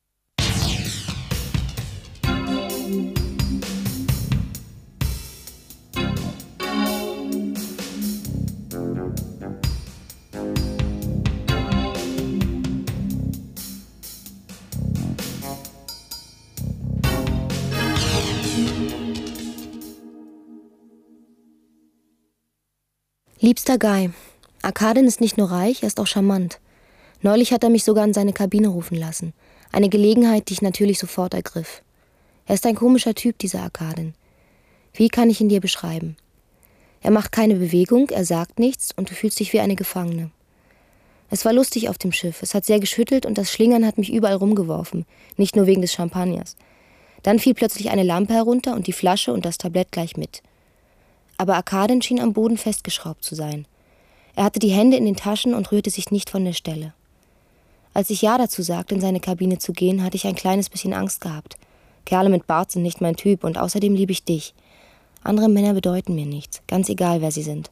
Liebster Guy, Arkadin ist nicht nur reich, er ist auch charmant. Neulich hat er mich sogar in seine Kabine rufen lassen. Eine Gelegenheit, die ich natürlich sofort ergriff. Er ist ein komischer Typ, dieser Arkadin. Wie kann ich ihn dir beschreiben? Er macht keine Bewegung, er sagt nichts und du fühlst dich wie eine Gefangene. Es war lustig auf dem Schiff, es hat sehr geschüttelt und das Schlingern hat mich überall rumgeworfen, nicht nur wegen des Champagners. Dann fiel plötzlich eine Lampe herunter und die Flasche und das Tablett gleich mit. Aber Arkadin schien am Boden festgeschraubt zu sein. Er hatte die Hände in den Taschen und rührte sich nicht von der Stelle. Als ich Ja dazu sagte, in seine Kabine zu gehen, hatte ich ein kleines bisschen Angst gehabt. Kerle mit Bart sind nicht mein Typ und außerdem liebe ich dich. Andere Männer bedeuten mir nichts, ganz egal, wer sie sind.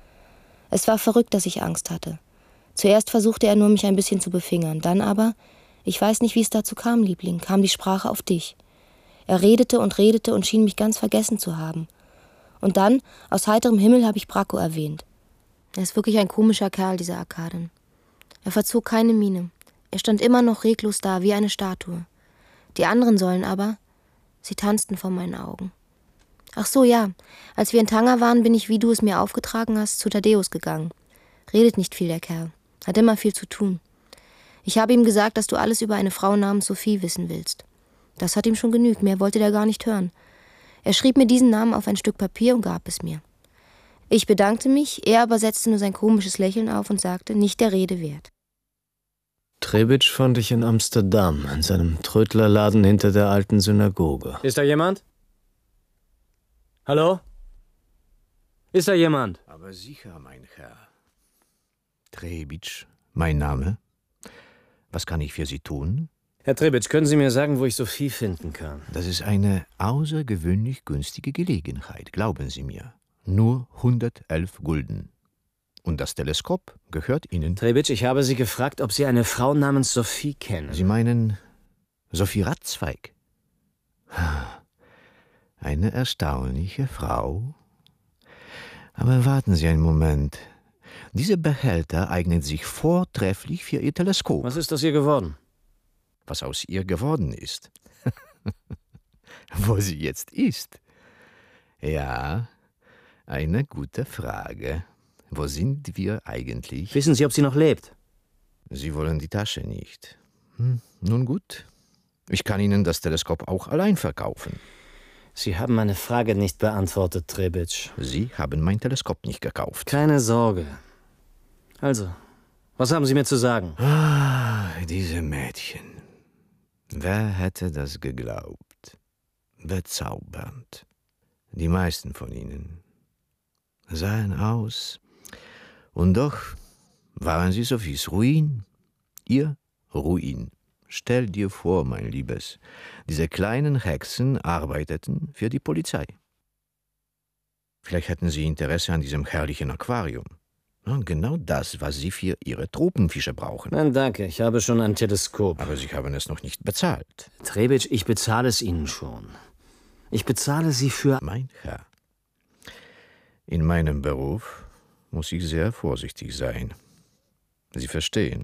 Es war verrückt, dass ich Angst hatte. Zuerst versuchte er nur, mich ein bisschen zu befingern. Dann aber, ich weiß nicht, wie es dazu kam, Liebling, kam die Sprache auf dich. Er redete und redete und schien mich ganz vergessen zu haben. Und dann, aus heiterem Himmel, habe ich Bracco erwähnt. Er ist wirklich ein komischer Kerl, dieser Arkadin. Er verzog keine Miene. Er stand immer noch reglos da, wie eine Statue. Die anderen Säulen aber, sie tanzten vor meinen Augen. Ach so, ja, als wir in Tanger waren, bin ich, wie du es mir aufgetragen hast, zu Thaddäus gegangen. Redet nicht viel, der Kerl. Hat immer viel zu tun. Ich habe ihm gesagt, dass du alles über eine Frau namens Sophie wissen willst. Das hat ihm schon genügt, mehr wollte der gar nicht hören. Er schrieb mir diesen Namen auf ein Stück Papier und gab es mir. Ich bedankte mich, er aber setzte nur sein komisches Lächeln auf und sagte, nicht der Rede wert. Trebitsch fand ich in Amsterdam, in seinem Trödlerladen hinter der alten Synagoge. Ist da jemand? Hallo? Ist da jemand? Aber sicher, mein Herr. Trebitsch, mein Name. Was kann ich für Sie tun? Herr Trebitsch, können Sie mir sagen, wo ich Sophie finden kann? Das ist eine außergewöhnlich günstige Gelegenheit, glauben Sie mir. Nur hundertelf Gulden. Und das Teleskop gehört Ihnen. Trebitsch, ich habe Sie gefragt, ob Sie eine Frau namens Sophie kennen. Sie meinen Sophie Ratzweig? Eine erstaunliche Frau. Aber warten Sie einen Moment. Diese Behälter eignen sich vortrefflich für Ihr Teleskop. Was ist aus ihr geworden? Was aus ihr geworden ist? Wo sie jetzt ist? Ja, eine gute Frage. Wo sind wir eigentlich? Wissen Sie, ob sie noch lebt? Sie wollen die Tasche nicht. Hm, nun gut. Ich kann Ihnen das Teleskop auch allein verkaufen. Sie haben meine Frage nicht beantwortet, Trebitsch. Sie haben mein Teleskop nicht gekauft. Keine Sorge. Also, was haben Sie mir zu sagen? Ah, diese Mädchen. Wer hätte das geglaubt? Bezaubernd. Die meisten von ihnen sahen aus. Und doch waren sie Sophies Ruin. Ihr Ruin. Stell dir vor, mein Liebes, diese kleinen Hexen arbeiteten für die Polizei. Vielleicht hätten sie Interesse an diesem herrlichen Aquarium. Genau das, was Sie für Ihre Tropenfische brauchen. Nein, danke, ich habe schon ein Teleskop. Aber Sie haben es noch nicht bezahlt. Trebitsch, ich bezahle es Ihnen schon. Ich bezahle Sie für... Mein Herr, in meinem Beruf muss ich sehr vorsichtig sein. Sie verstehen.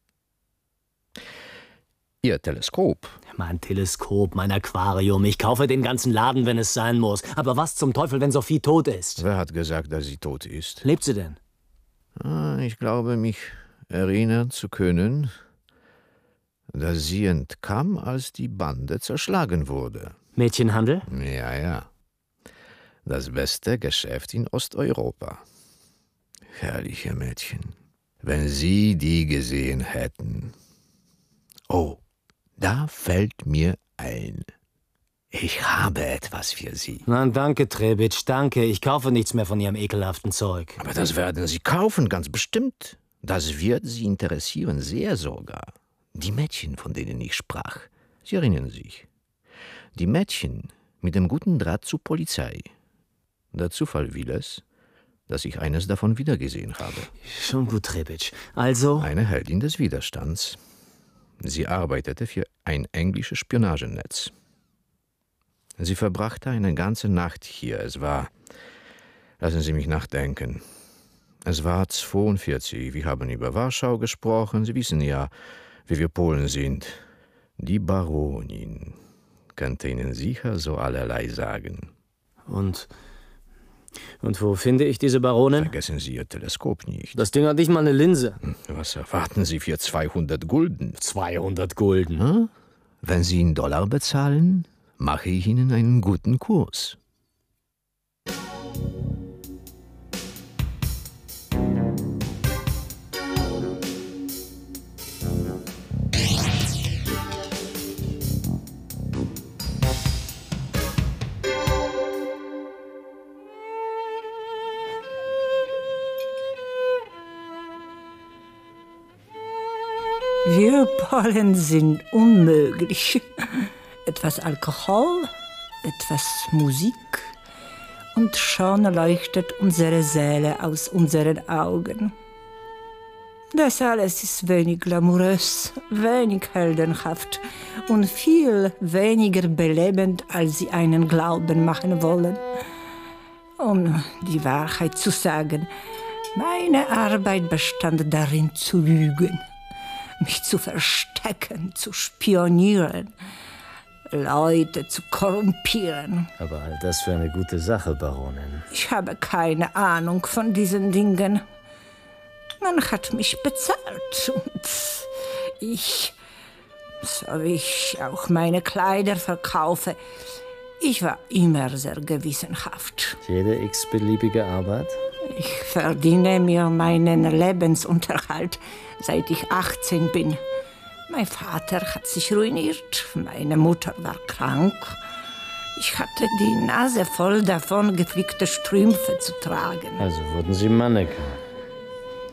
Ihr Teleskop. Mein Teleskop, mein Aquarium. Ich kaufe den ganzen Laden, wenn es sein muss. Aber was zum Teufel, wenn Sophie tot ist? Wer hat gesagt, dass sie tot ist? Lebt sie denn? Ich glaube, mich erinnern zu können, dass sie entkam, als die Bande zerschlagen wurde. Mädchenhandel? Ja, ja. Das beste Geschäft in Osteuropa. Herrliche Mädchen. Wenn Sie die gesehen hätten. Oh, da fällt mir ein. Ich habe etwas für Sie. Nein, danke, Trebitsch, danke. Ich kaufe nichts mehr von Ihrem ekelhaften Zeug. Aber das werden Sie kaufen, ganz bestimmt. Das wird Sie interessieren, sehr sogar. Die Mädchen, von denen ich sprach. Sie erinnern sich. Die Mädchen mit dem guten Draht zur Polizei. Der Zufall will es, dass ich eines davon wiedergesehen habe. Schon gut, Trebitsch. Also? Eine Heldin des Widerstands. Sie arbeitete für ein englisches Spionagenetz. Sie verbrachte eine ganze Nacht hier. Es war, lassen Sie mich nachdenken, es war zweiundvierzig. Wir haben über Warschau gesprochen. Sie wissen ja, wie wir Polen sind. Die Baronin könnte Ihnen sicher so allerlei sagen. Und, und wo finde ich diese Baronin? Vergessen Sie Ihr Teleskop nicht. Das Ding hat nicht mal eine Linse. Was erwarten Sie für zweihundert Gulden? zweihundert Gulden? Hm? Wenn Sie in Dollar bezahlen, mache ich Ihnen einen guten Kurs. Wir Polen sind unmöglich. Etwas Alkohol, etwas Musik und schon leuchtet unsere Seele aus unseren Augen. Das alles ist wenig glamourös, wenig heldenhaft und viel weniger belebend, als sie einen glauben machen wollen. Um die Wahrheit zu sagen, meine Arbeit bestand darin zu lügen, mich zu verstecken, zu spionieren, Leute zu korrumpieren. Aber all das für eine gute Sache, Baronin. Ich habe keine Ahnung von diesen Dingen. Man hat mich bezahlt und ich, so wie ich auch meine Kleider verkaufe, ich war immer sehr gewissenhaft. Jede x-beliebige Arbeit? Ich verdiene mir meinen Lebensunterhalt, seit ich achtzehn bin. Mein Vater hat sich ruiniert, meine Mutter war krank. Ich hatte die Nase voll davon, geflickte Strümpfe zu tragen. Also wurden Sie Mannequin.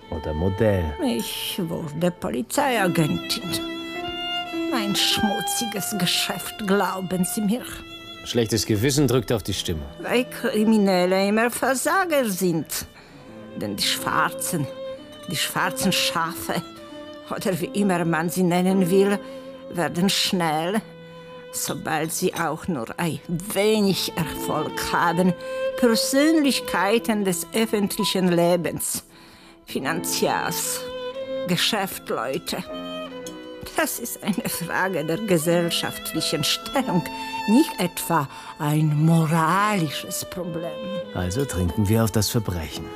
Oder Modell. Ich wurde Polizeiagentin. Ein schmutziges Geschäft, glauben Sie mir. Schlechtes Gewissen drückt auf die Stimme. Weil Kriminelle immer Versager sind. Denn die Schwarzen, die schwarzen Schafe, oder wie immer man sie nennen will, werden schnell, sobald sie auch nur ein wenig Erfolg haben, Persönlichkeiten des öffentlichen Lebens, Finanziers, Geschäftsleute. Das ist eine Frage der gesellschaftlichen Stellung, nicht etwa ein moralisches Problem. Also trinken wir auf das Verbrechen.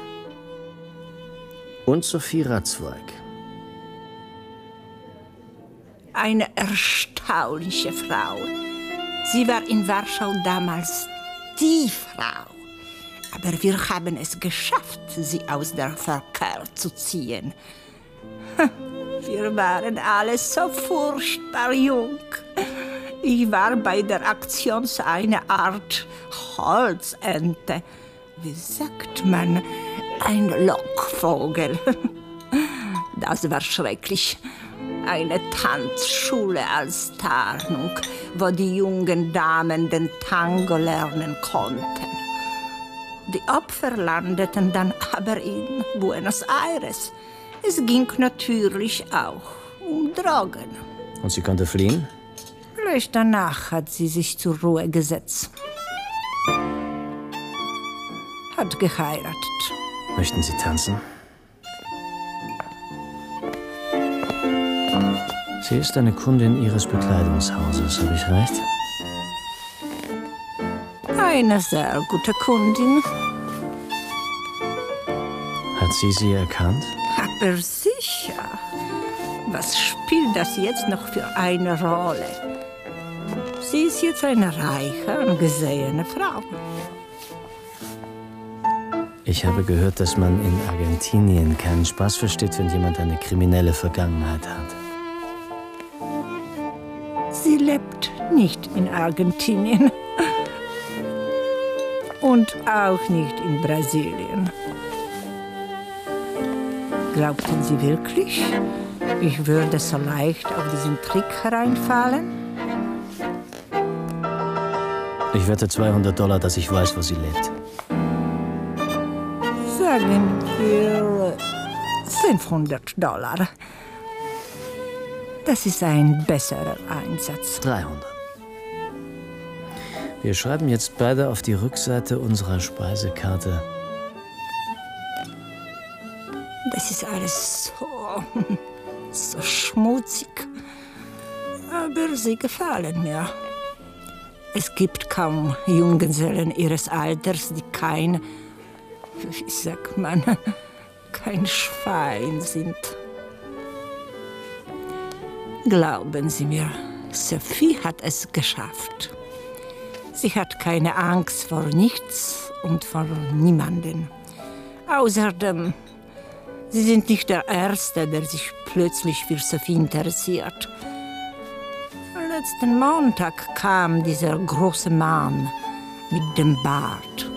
Und Sophie Ratzweig. Eine erstaunliche Frau. Sie war in Warschau damals die Frau. Aber wir haben es geschafft, sie aus der Verkehr zu ziehen. Wir waren alle so furchtbar jung. Ich war bei der Aktion so eine Art Holzente. Wie sagt man? Ein Lockvogel. Das war schrecklich. Eine Tanzschule als Tarnung, wo die jungen Damen den Tango lernen konnten. Die Opfer landeten dann aber in Buenos Aires. Es ging natürlich auch um Drogen. Und sie konnte fliehen? Gleich danach hat sie sich zur Ruhe gesetzt. Hat geheiratet. Möchten Sie tanzen? Sie ist eine Kundin Ihres Bekleidungshauses, habe ich recht? Eine sehr gute Kundin. Hat sie sie erkannt? Aber sicher. Was spielt das jetzt noch für eine Rolle? Sie ist jetzt eine reiche, angesehene Frau. Ich habe gehört, dass man in Argentinien keinen Spaß versteht, wenn jemand eine kriminelle Vergangenheit hat. Sie lebt nicht in Argentinien. Und auch nicht in Brasilien. Glaubten Sie wirklich, ich würde so leicht auf diesen Trick hereinfallen? Ich wette zweihundert Dollar, dass ich weiß, wo sie lebt. Sagen wir fünfhundert Dollar. Das ist ein besserer Einsatz. dreihundert. Wir schreiben jetzt beide auf die Rückseite unserer Speisekarte. Das ist alles so, so schmutzig. Aber sie gefallen mir. Es gibt kaum Junggesellen ihres Alters, die kein, wie sagt man, kein Schwein sind. Glauben Sie mir, Sophie hat es geschafft. Sie hat keine Angst vor nichts und vor niemanden. Außerdem, Sie sind nicht der Erste, der sich plötzlich für Sophie interessiert. Letzten Montag kam dieser große Mann mit dem Bart.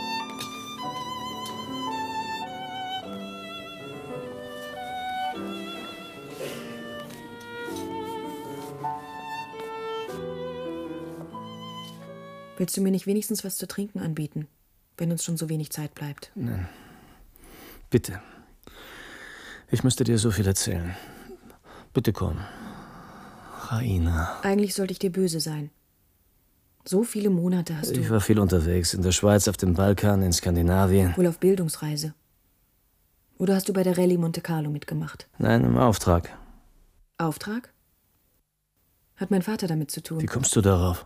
Willst du mir nicht wenigstens was zu trinken anbieten, wenn uns schon so wenig Zeit bleibt? Nein. Bitte. Ich müsste dir so viel erzählen. Bitte komm. Raina. Eigentlich sollte ich dir böse sein. So viele Monate hast du... Ich war viel unterwegs. In der Schweiz, auf dem Balkan, in Skandinavien. Wohl auf Bildungsreise. Oder hast du bei der Rallye Monte Carlo mitgemacht? Nein, im Auftrag. Auftrag? Hat mein Vater damit zu tun? Wie kommst du darauf?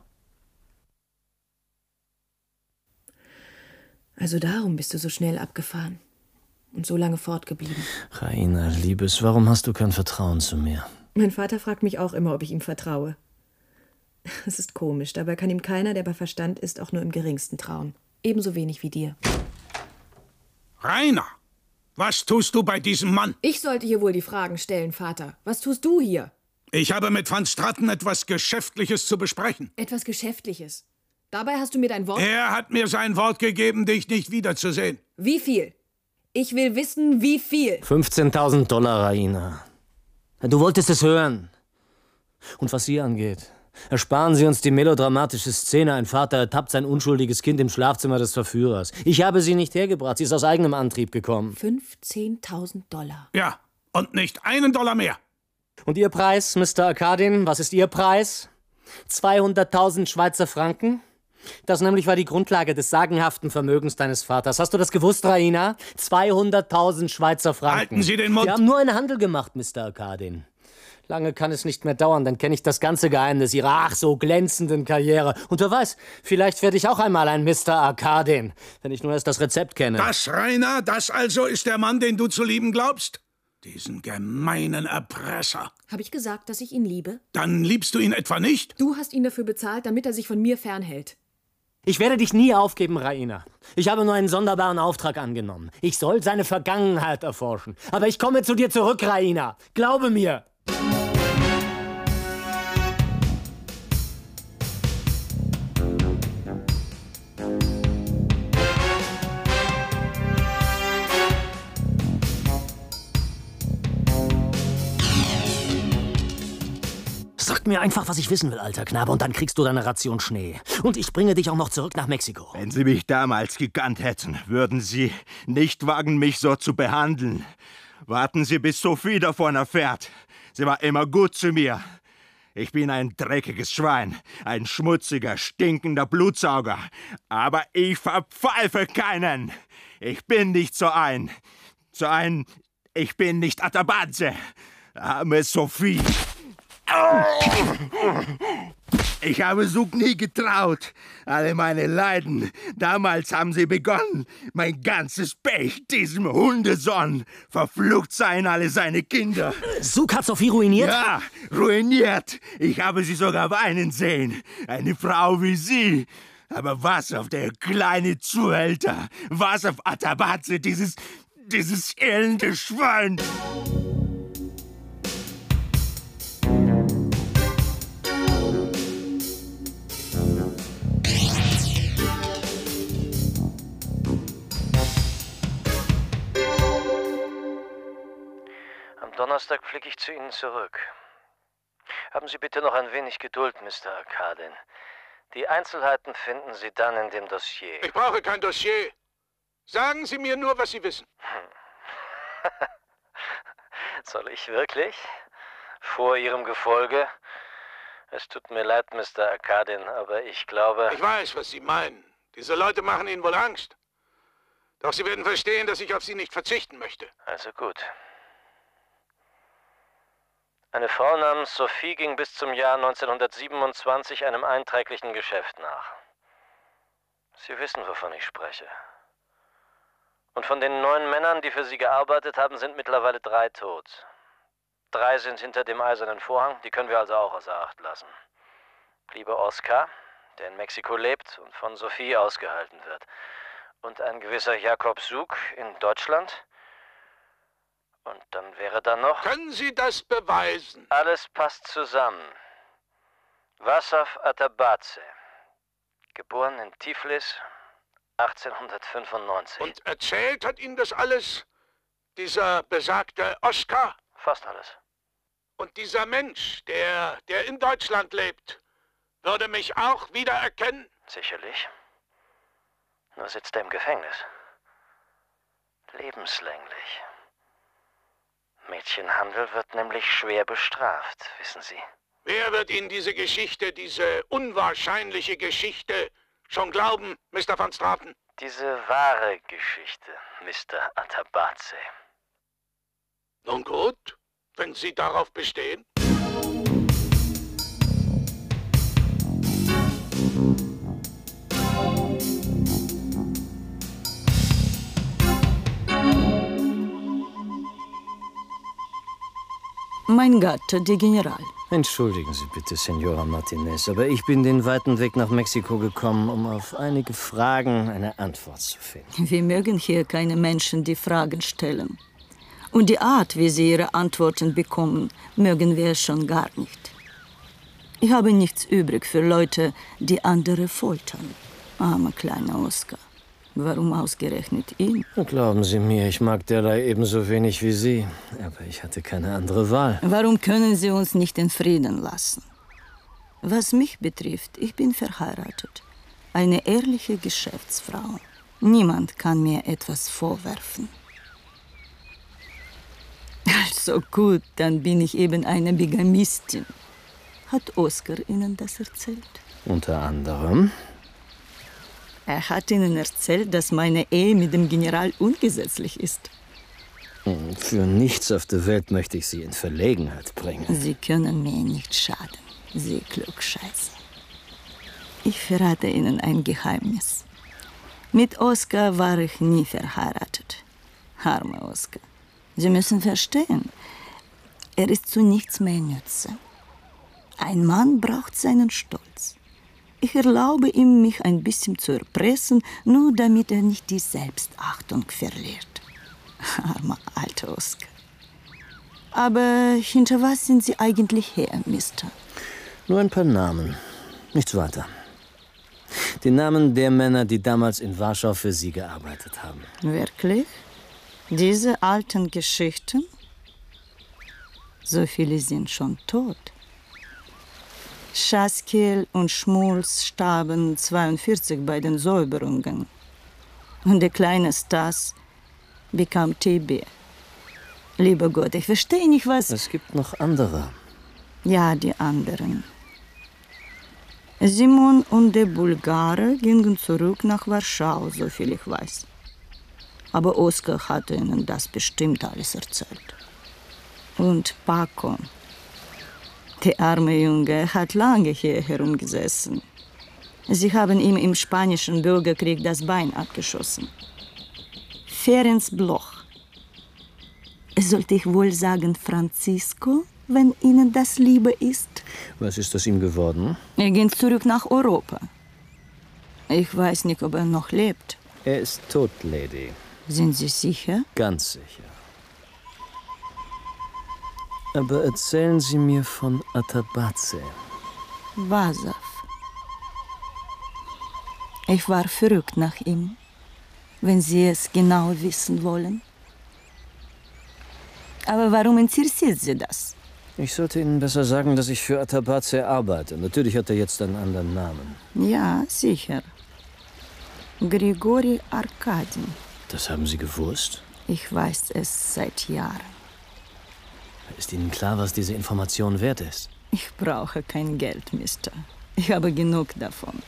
Also darum bist du so schnell abgefahren und so lange fortgeblieben. Raina, Liebes, warum hast du kein Vertrauen zu mir? Mein Vater fragt mich auch immer, ob ich ihm vertraue. Es ist komisch, dabei kann ihm keiner, der bei Verstand ist, auch nur im geringsten trauen. Ebenso wenig wie dir. Raina, was tust du bei diesem Mann? Ich sollte hier wohl die Fragen stellen, Vater. Was tust du hier? Ich habe mit Van Straten etwas Geschäftliches zu besprechen. Etwas Geschäftliches? Dabei hast du mir dein Wort... Er hat mir sein Wort gegeben, dich nicht wiederzusehen. Wie viel? Ich will wissen, wie viel. fünfzehntausend Dollar, Raina. Du wolltest es hören. Und was Sie angeht, ersparen Sie uns die melodramatische Szene. Ein Vater ertappt sein unschuldiges Kind im Schlafzimmer des Verführers. Ich habe sie nicht hergebracht. Sie ist aus eigenem Antrieb gekommen. fünfzehntausend Dollar. Ja, und nicht einen Dollar mehr. Und Ihr Preis, Mister Arkadin? Was ist Ihr Preis? zweihunderttausend Schweizer Franken? Das nämlich war die Grundlage des sagenhaften Vermögens deines Vaters. Hast du das gewusst, Raina? zweihunderttausend Schweizer Franken. Halten Sie den Mund! Wir haben nur einen Handel gemacht, Mister Arkadin. Lange kann es nicht mehr dauern, dann kenne ich das ganze Geheimnis Ihrer ach so glänzenden Karriere. Und wer weiß, vielleicht werde ich auch einmal ein Mister Arkadin, wenn ich nur erst das Rezept kenne. Das, Raina, das also ist der Mann, den du zu lieben glaubst? Diesen gemeinen Erpresser. Habe ich gesagt, dass ich ihn liebe? Dann liebst du ihn etwa nicht? Du hast ihn dafür bezahlt, damit er sich von mir fernhält. Ich werde dich nie aufgeben, Raina. Ich habe nur einen sonderbaren Auftrag angenommen. Ich soll seine Vergangenheit erforschen. Aber ich komme zu dir zurück, Raina. Glaube mir. Sag mir einfach, was ich wissen will, alter Knabe, und dann kriegst du deine Ration Schnee. Und ich bringe dich auch noch zurück nach Mexiko. Wenn Sie mich damals gekannt hätten, würden Sie nicht wagen, mich so zu behandeln. Warten Sie, bis Sophie davon erfährt. Sie war immer gut zu mir. Ich bin ein dreckiges Schwein, ein schmutziger, stinkender Blutsauger. Aber ich verpfeife keinen. Ich bin nicht so ein. So ein... Ich bin nicht Atabaze. Arme Sophie. Ich habe Suk nie getraut. Alle meine Leiden. Damals haben sie begonnen. Mein ganzes Pech, diesem Hundesohn. Verflucht seien alle seine Kinder. Suk hat Sophie ruiniert? Ja, ruiniert. Ich habe sie sogar weinen sehen. Eine Frau wie sie. Aber was auf der kleine Zuhälter? Was auf Atabaze, dieses, dieses elende Schwein? Donnerstag fliege ich zu Ihnen zurück. Haben Sie bitte noch ein wenig Geduld, Mister Arkadin. Die Einzelheiten finden Sie dann in dem Dossier. Ich brauche kein Dossier. Sagen Sie mir nur, was Sie wissen. Soll ich wirklich? Vor Ihrem Gefolge? Es tut mir leid, Mister Arkadin, aber ich glaube... Ich weiß, was Sie meinen. Diese Leute machen Ihnen wohl Angst. Doch Sie werden verstehen, dass ich auf Sie nicht verzichten möchte. Also gut. Eine Frau namens Sophie ging bis zum Jahr neunzehnhundertsiebenundzwanzig einem einträglichen Geschäft nach. Sie wissen, wovon ich spreche. Und von den neun Männern, die für sie gearbeitet haben, sind mittlerweile drei tot. Drei sind hinter dem eisernen Vorhang, die können wir also auch außer Acht lassen. Bliebe Oskar, der in Mexiko lebt und von Sophie ausgehalten wird. Und ein gewisser Jakob Suk in Deutschland. Und dann wäre da noch... Können Sie das beweisen? Alles passt zusammen. Wasaf Atabaze, geboren in Tiflis, achtzehnhundertfünfundneunzig. Und erzählt hat Ihnen das alles dieser besagte Oskar? Fast alles. Und dieser Mensch, der, der in Deutschland lebt, würde mich auch wiedererkennen? Sicherlich. Nur sitzt er im Gefängnis. Lebenslänglich. Mädchenhandel wird nämlich schwer bestraft, wissen Sie. Wer wird Ihnen diese Geschichte, diese unwahrscheinliche Geschichte schon glauben, Mister van Straten? Diese wahre Geschichte, Mister Atabaze. Nun gut, wenn Sie darauf bestehen. Mein Gatte, der General. Entschuldigen Sie bitte, Senora Martinez, aber ich bin den weiten Weg nach Mexiko gekommen, um auf einige Fragen eine Antwort zu finden. Wir mögen hier keine Menschen, die Fragen stellen. Und die Art, wie sie ihre Antworten bekommen, mögen wir schon gar nicht. Ich habe nichts übrig für Leute, die andere foltern. Armer kleiner Oskar. Warum ausgerechnet ihn? Glauben Sie mir, ich mag derlei ebenso wenig wie Sie. Aber ich hatte keine andere Wahl. Warum können Sie uns nicht in Frieden lassen? Was mich betrifft, ich bin verheiratet. Eine ehrliche Geschäftsfrau. Niemand kann mir etwas vorwerfen. Also gut, dann bin ich eben eine Bigamistin. Hat Oskar Ihnen das erzählt? Unter anderem? Er hat Ihnen erzählt, dass meine Ehe mit dem General ungesetzlich ist. Für nichts auf der Welt möchte ich Sie in Verlegenheit bringen. Sie können mir nicht schaden, Sie Klugscheißer. Ich verrate Ihnen ein Geheimnis. Mit Oskar war ich nie verheiratet. Armer Oskar. Sie müssen verstehen, er ist zu nichts mehr nütze. Ein Mann braucht seinen Stolz. Ich erlaube ihm, mich ein bisschen zu erpressen, nur damit er nicht die Selbstachtung verliert. Armer alter Oskar. Aber hinter was sind Sie eigentlich her, Mister? Nur ein paar Namen, nichts weiter. Die Namen der Männer, die damals in Warschau für Sie gearbeitet haben. Wirklich? Diese alten Geschichten? So viele sind schon tot. Schaskiel und Schmulz starben zweiundvierzig bei den Säuberungen. Und der kleine Stas bekam T B. Lieber Gott, ich verstehe nicht, was... Es gibt noch andere. Ja, die anderen. Simon und der Bulgare gingen zurück nach Warschau, soviel ich weiß. Aber Oskar hatte ihnen das bestimmt alles erzählt. Und Paco, der arme Junge, hat lange hier herumgesessen. Sie haben ihm im spanischen Bürgerkrieg das Bein abgeschossen. Ferenc Bloch. Sollte ich wohl sagen Francisco, wenn Ihnen das lieber ist? Was ist aus ihm geworden? Er ging zurück nach Europa. Ich weiß nicht, ob er noch lebt. Er ist tot, Lady. Sind Sie sicher? Ganz sicher. Aber erzählen Sie mir von Atabaze. Wasav. Ich war verrückt nach ihm, wenn Sie es genau wissen wollen. Aber warum interessiert Sie das? Ich sollte Ihnen besser sagen, dass ich für Atabaze arbeite. Natürlich hat er jetzt einen anderen Namen. Ja, sicher. Grigori Arkadin. Das haben Sie gewusst? Ich weiß es seit Jahren. Ist Ihnen klar, was diese Information wert ist? Ich brauche kein Geld, Mister. Ich habe genug davon.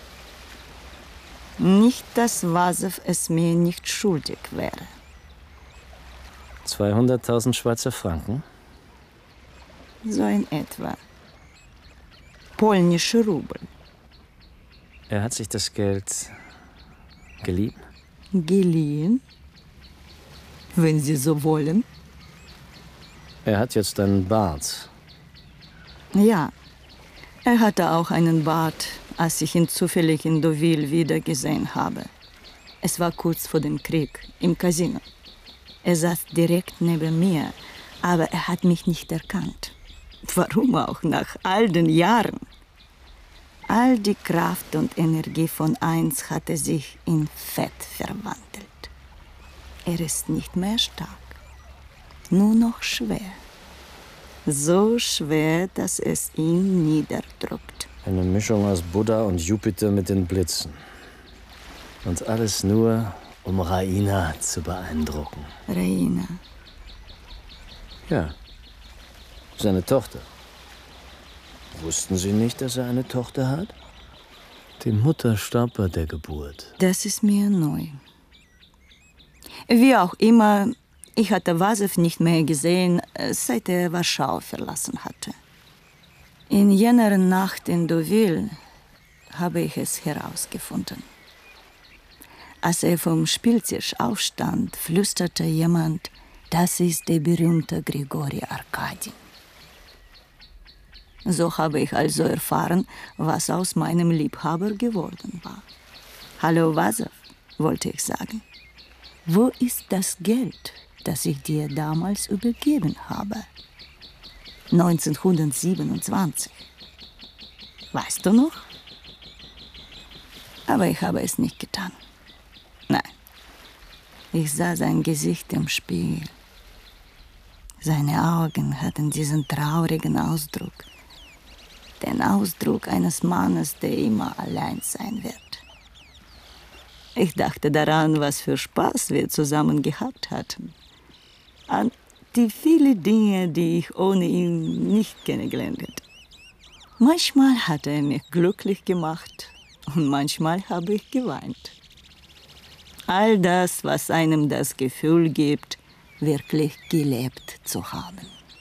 Nicht, dass Wasav es mir nicht schuldig wäre. zweihunderttausend Schweizer Franken? So in etwa. Polnische Rubel. Er hat sich das Geld geliehen? Geliehen? Wenn Sie so wollen. Er hat jetzt einen Bart. Ja, er hatte auch einen Bart, als ich ihn zufällig in Deauville wiedergesehen habe. Es war kurz vor dem Krieg, im Casino. Er saß direkt neben mir, aber er hat mich nicht erkannt. Warum auch, nach all den Jahren? All die Kraft und Energie von einst hatte sich in Fett verwandelt. Er ist nicht mehr stark, nur noch schwer. So schwer, dass es ihn niederdrückt. Eine Mischung aus Buddha und Jupiter mit den Blitzen. Und alles nur, um Raina zu beeindrucken. Raina? Ja, seine Tochter. Wussten Sie nicht, dass er eine Tochter hat? Die Mutter starb bei der Geburt. Das ist mir neu. Wie auch immer, ich hatte Wasav nicht mehr gesehen, seit er Warschau verlassen hatte. In jener Nacht in Deauville habe ich es herausgefunden. Als er vom Spieltisch aufstand, flüsterte jemand, das ist der berühmte Grigori Arkadin. So habe ich also erfahren, was aus meinem Liebhaber geworden war. Hallo Wasav, wollte ich sagen. Wo ist das Geld, das ich dir damals übergeben habe? neunzehnhundertsiebenundzwanzig. Weißt du noch? Aber ich habe es nicht getan. Ich sah sein Gesicht im Spiegel. Seine Augen hatten diesen traurigen Ausdruck. Den Ausdruck eines Mannes, der immer allein sein wird. Ich dachte daran, was für Spaß wir zusammen gehabt hatten. An die vielen Dinge, die ich ohne ihn nicht kennengelernt hätte. Manchmal hat er mich glücklich gemacht und manchmal habe ich geweint. All das, was einem das Gefühl gibt, wirklich gelebt zu haben.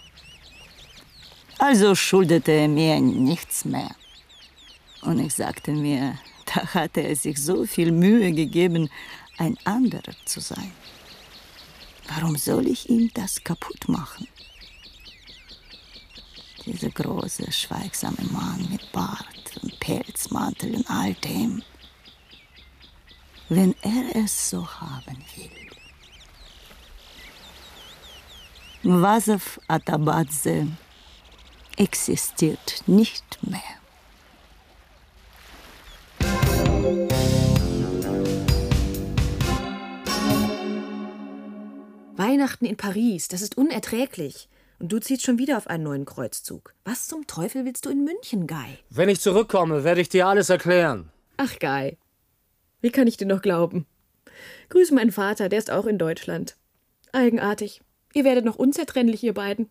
Also schuldete er mir nichts mehr. Und ich sagte mir, da hatte er sich so viel Mühe gegeben, ein anderer zu sein. Warum soll ich ihm das kaputt machen? Dieser große, schweigsame Mann mit Bart und Pelzmantel und all dem. Wenn er es so haben will. Wasaf Atabadze existiert nicht mehr. Weihnachten in Paris, das ist unerträglich. Und du ziehst schon wieder auf einen neuen Kreuzzug. Was zum Teufel willst du in München, Guy? Wenn ich zurückkomme, werde ich dir alles erklären. Ach, Guy. Wie kann ich dir noch glauben? Grüß meinen Vater, der ist auch in Deutschland. Eigenartig. Ihr werdet noch unzertrennlich, ihr beiden.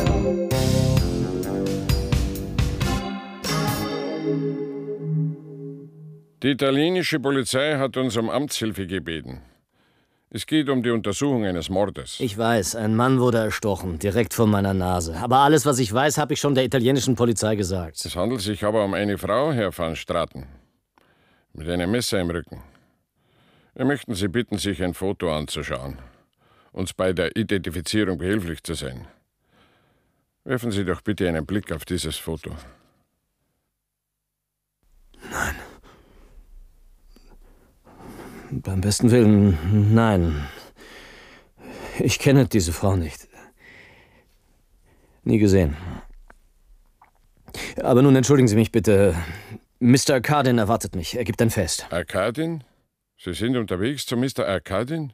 Die italienische Polizei hat uns um Amtshilfe gebeten. Es geht um die Untersuchung eines Mordes. Ich weiß, ein Mann wurde erstochen, direkt vor meiner Nase. Aber alles, was ich weiß, habe ich schon der italienischen Polizei gesagt. Es handelt sich aber um eine Frau, Herr van Straten. Mit einem Messer im Rücken. Wir möchten Sie bitten, sich ein Foto anzuschauen. Uns bei der Identifizierung behilflich zu sein. Werfen Sie doch bitte einen Blick auf dieses Foto. Nein. Beim besten Willen, nein. Ich kenne diese Frau nicht. Nie gesehen. Aber nun entschuldigen Sie mich bitte. Mister Arkadin erwartet mich. Er gibt ein Fest. Arkadin? Sie sind unterwegs zu Mister Arkadin?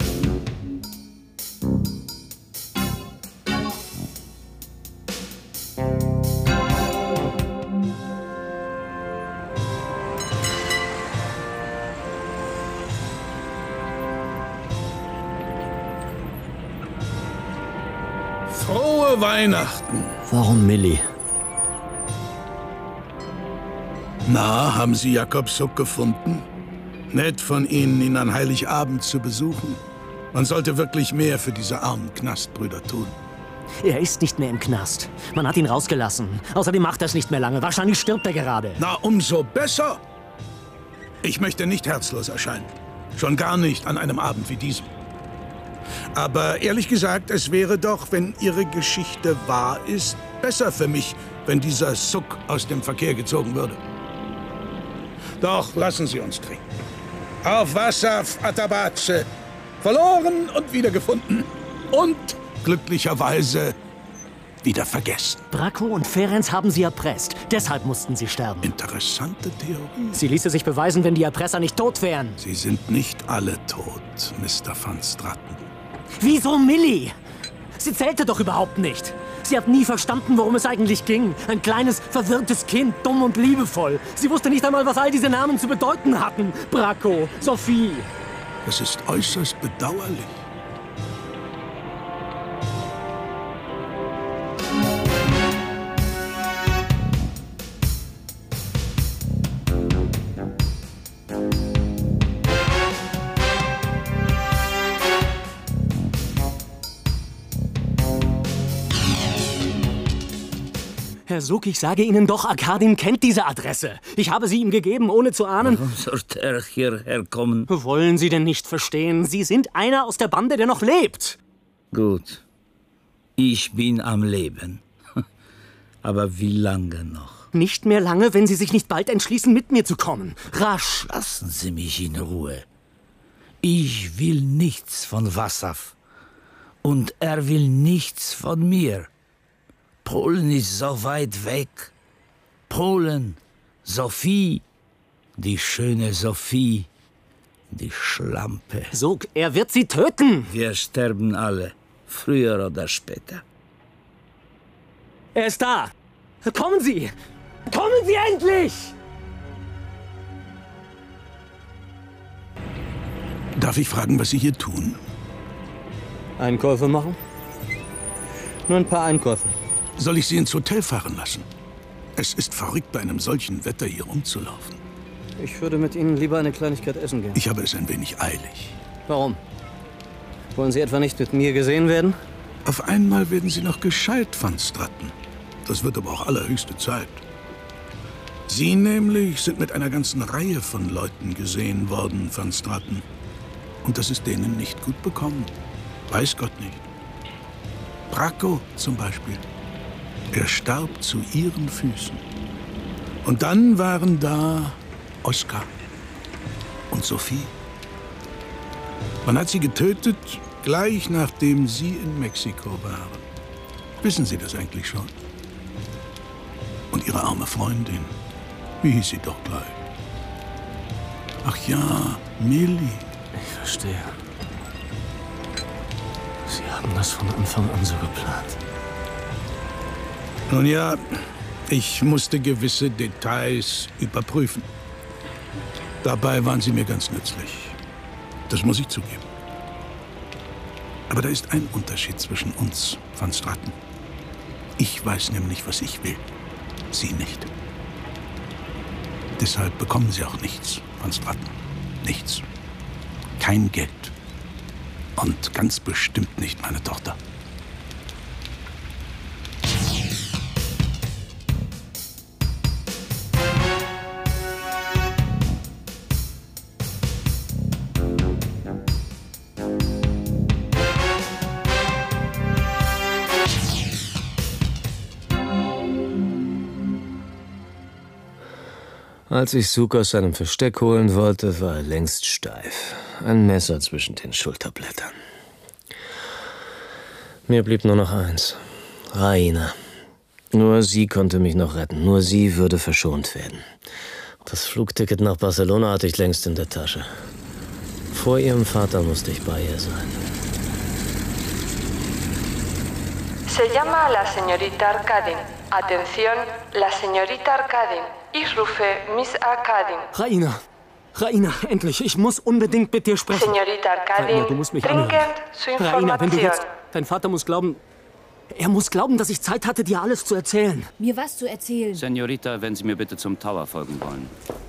Frohe Weihnachten. Warum Millie? Na, haben Sie Jakob Suck gefunden? Nett von Ihnen, ihn an Heiligabend zu besuchen. Man sollte wirklich mehr für diese armen Knastbrüder tun. Er ist nicht mehr im Knast. Man hat ihn rausgelassen. Außerdem macht er es nicht mehr lange. Wahrscheinlich stirbt er gerade. Na, umso besser. Ich möchte nicht herzlos erscheinen. Schon gar nicht an einem Abend wie diesem. Aber ehrlich gesagt, es wäre doch, wenn Ihre Geschichte wahr ist, besser für mich, wenn dieser Suck aus dem Verkehr gezogen würde. Doch lassen Sie uns trinken. Auf Wasaf Atabace. Verloren und wiedergefunden. Und glücklicherweise wieder vergessen. Bracco und Ferenc haben sie erpresst. Deshalb mussten sie sterben. Interessante Theorie. Sie ließe sich beweisen, wenn die Erpresser nicht tot wären. Sie sind nicht alle tot, Mister van Straten. Wieso Millie? Sie zählte doch überhaupt nicht. Sie hat nie verstanden, worum es eigentlich ging. Ein kleines, verwirrtes Kind, dumm und liebevoll. Sie wusste nicht einmal, was all diese Namen zu bedeuten hatten. Bracco, Sophie. Das ist äußerst bedauerlich. Herr Suck, ich sage Ihnen doch, Arkadin kennt diese Adresse. Ich habe sie ihm gegeben, ohne zu ahnen... Warum sollte er hierher kommen? Wollen Sie denn nicht verstehen? Sie sind einer aus der Bande, der noch lebt. Gut. Ich bin am Leben. Aber wie lange noch? Nicht mehr lange, wenn Sie sich nicht bald entschließen, mit mir zu kommen. Rasch. Lassen Sie mich in Ruhe. Ich will nichts von Wasaf. Und er will nichts von mir. Polen ist so weit weg. Polen, Sophie, die schöne Sophie, Die Schlampe. So, er wird sie töten. Wir sterben alle, früher oder später. Er ist da. Kommen Sie! Kommen Sie endlich! Darf ich fragen, was Sie hier tun? Einkäufe machen? Nur ein paar Einkäufe. Soll ich Sie ins Hotel fahren lassen? Es ist verrückt, bei einem solchen Wetter hier rumzulaufen. Ich würde mit Ihnen lieber eine Kleinigkeit essen gehen. Ich habe es ein wenig eilig. Warum? Wollen Sie etwa nicht mit mir gesehen werden? Auf einmal werden Sie noch gescheit, Van Straten. Das wird aber auch allerhöchste Zeit. Sie nämlich sind mit einer ganzen Reihe von Leuten gesehen worden, Van Straten. Und das ist denen nicht gut bekommen. Weiß Gott nicht. Bracco zum Beispiel. Er starb zu Ihren Füßen. Und dann waren da Oskar und Sophie. Man hat sie getötet, gleich nachdem Sie in Mexiko waren. Wissen Sie das eigentlich schon? Und Ihre arme Freundin, wie hieß sie doch gleich? Ach ja, Millie. Ich verstehe. Sie haben das von Anfang an so geplant. Nun ja, ich musste gewisse Details überprüfen. Dabei waren Sie mir ganz nützlich. Das muss ich zugeben. Aber da ist ein Unterschied zwischen uns, Van Straten. Ich weiß nämlich, was ich will. Sie nicht. Deshalb bekommen Sie auch nichts, Van Straten. Nichts. Kein Geld. Und ganz bestimmt nicht meine Tochter. Als ich Suk aus seinem Versteck holen wollte, war er längst steif. Ein Messer zwischen den Schulterblättern. Mir blieb nur noch eins. Raina. Nur sie konnte mich noch retten. Nur sie würde verschont werden. Das Flugticket nach Barcelona hatte ich längst in der Tasche. Vor ihrem Vater musste ich bei ihr sein. Se llama a la señorita Arkadin. Atención, la señorita Arkadin. Ich rufe Miss Arkadin. Raina, Raina, endlich, ich muss unbedingt mit dir sprechen. Señorita Arkadin, Raina, du musst mich dringend anhören. zu Raina, wenn du Information. jetzt... Dein Vater muss glauben... Er muss glauben, dass ich Zeit hatte, dir alles zu erzählen. Mir was zu erzählen. Senorita, wenn Sie mir bitte zum Tower folgen wollen.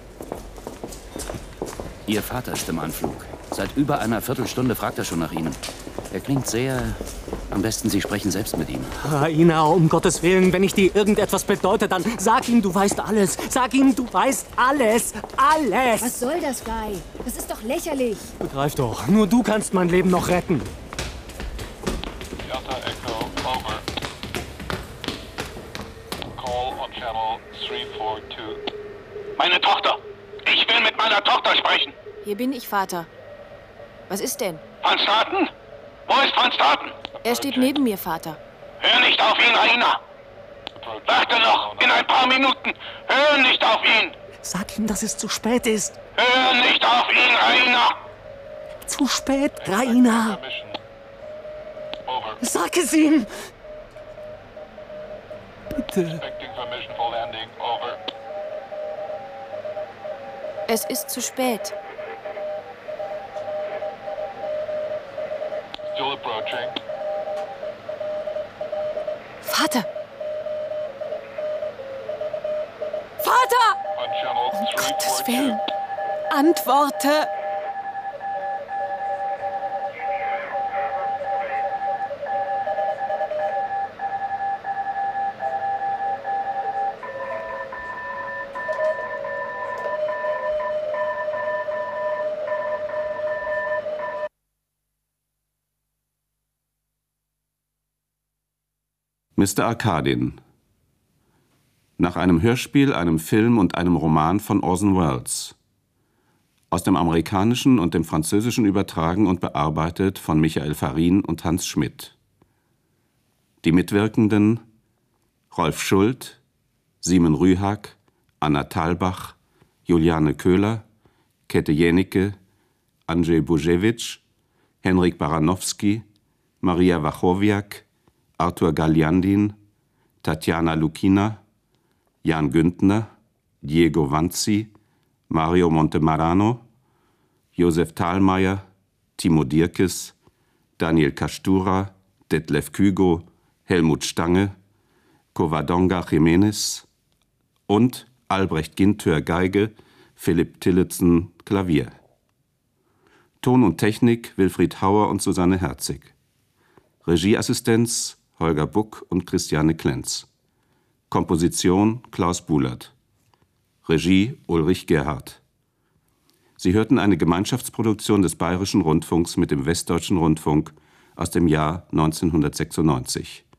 Ihr Vater ist im Anflug. Seit über einer Viertelstunde fragt er schon nach Ihnen. Er klingt sehr... Am besten, Sie sprechen selbst mit ihm. Raina, um Gottes Willen, wenn ich dir irgendetwas bedeute, dann sag ihm, du weißt alles. Sag ihm, du weißt alles. Alles. Was soll das, Guy? Das ist doch lächerlich. Begreif doch, nur du kannst mein Leben noch retten. Delta Echo, over. Call on channel three four two. Meine Tochter! Ich will mit meiner Tochter sprechen! Hier bin ich, Vater. Was ist denn? Van Straten? Wo ist Van Straten? Er steht neben mir, Vater. Hör nicht auf ihn, Raina! Warte noch, in ein paar Minuten! Hör nicht auf ihn! Sag ihm, dass es zu spät ist. Hör nicht auf ihn, Raina! Zu spät, Raina! Sag es ihm! Bitte. Es ist zu spät. Still approaching. Vater! Vater! On channel Um three Gottes four Willen! Antworte! Mister Arkadin. Nach einem Hörspiel, einem Film und einem Roman von Orson Welles. Aus dem Amerikanischen und dem Französischen übertragen und bearbeitet von Michael Farin und Hans Schmidt. Die Mitwirkenden: Rolf Schuld, Simon Rühag, Anna Thalbach, Juliane Köhler, Käthe Jänicke, Andrzej Burzewicz, Henryk Baranowski, Maria Wachowiak, Arthur Galiandin, Tatjana Lukina, Jan Güntner, Diego Vanzi, Mario Montemarano, Josef Thalmeier, Timo Dierkes, Daniel Kastura, Detlef Kügo, Helmut Stange, Covadonga Jiménez und Albrecht Ginthör Geige, Philipp Tillotson Klavier. Ton und Technik Wilfried Hauer und Susanne Herzig. Regieassistenz Holger Buck und Christiane Klenz. Komposition Klaus Buhlert. Regie Ulrich Gerhardt. Sie hörten eine Gemeinschaftsproduktion des Bayerischen Rundfunks mit dem Westdeutschen Rundfunk aus dem Jahr neunzehnhundertsechsundneunzig.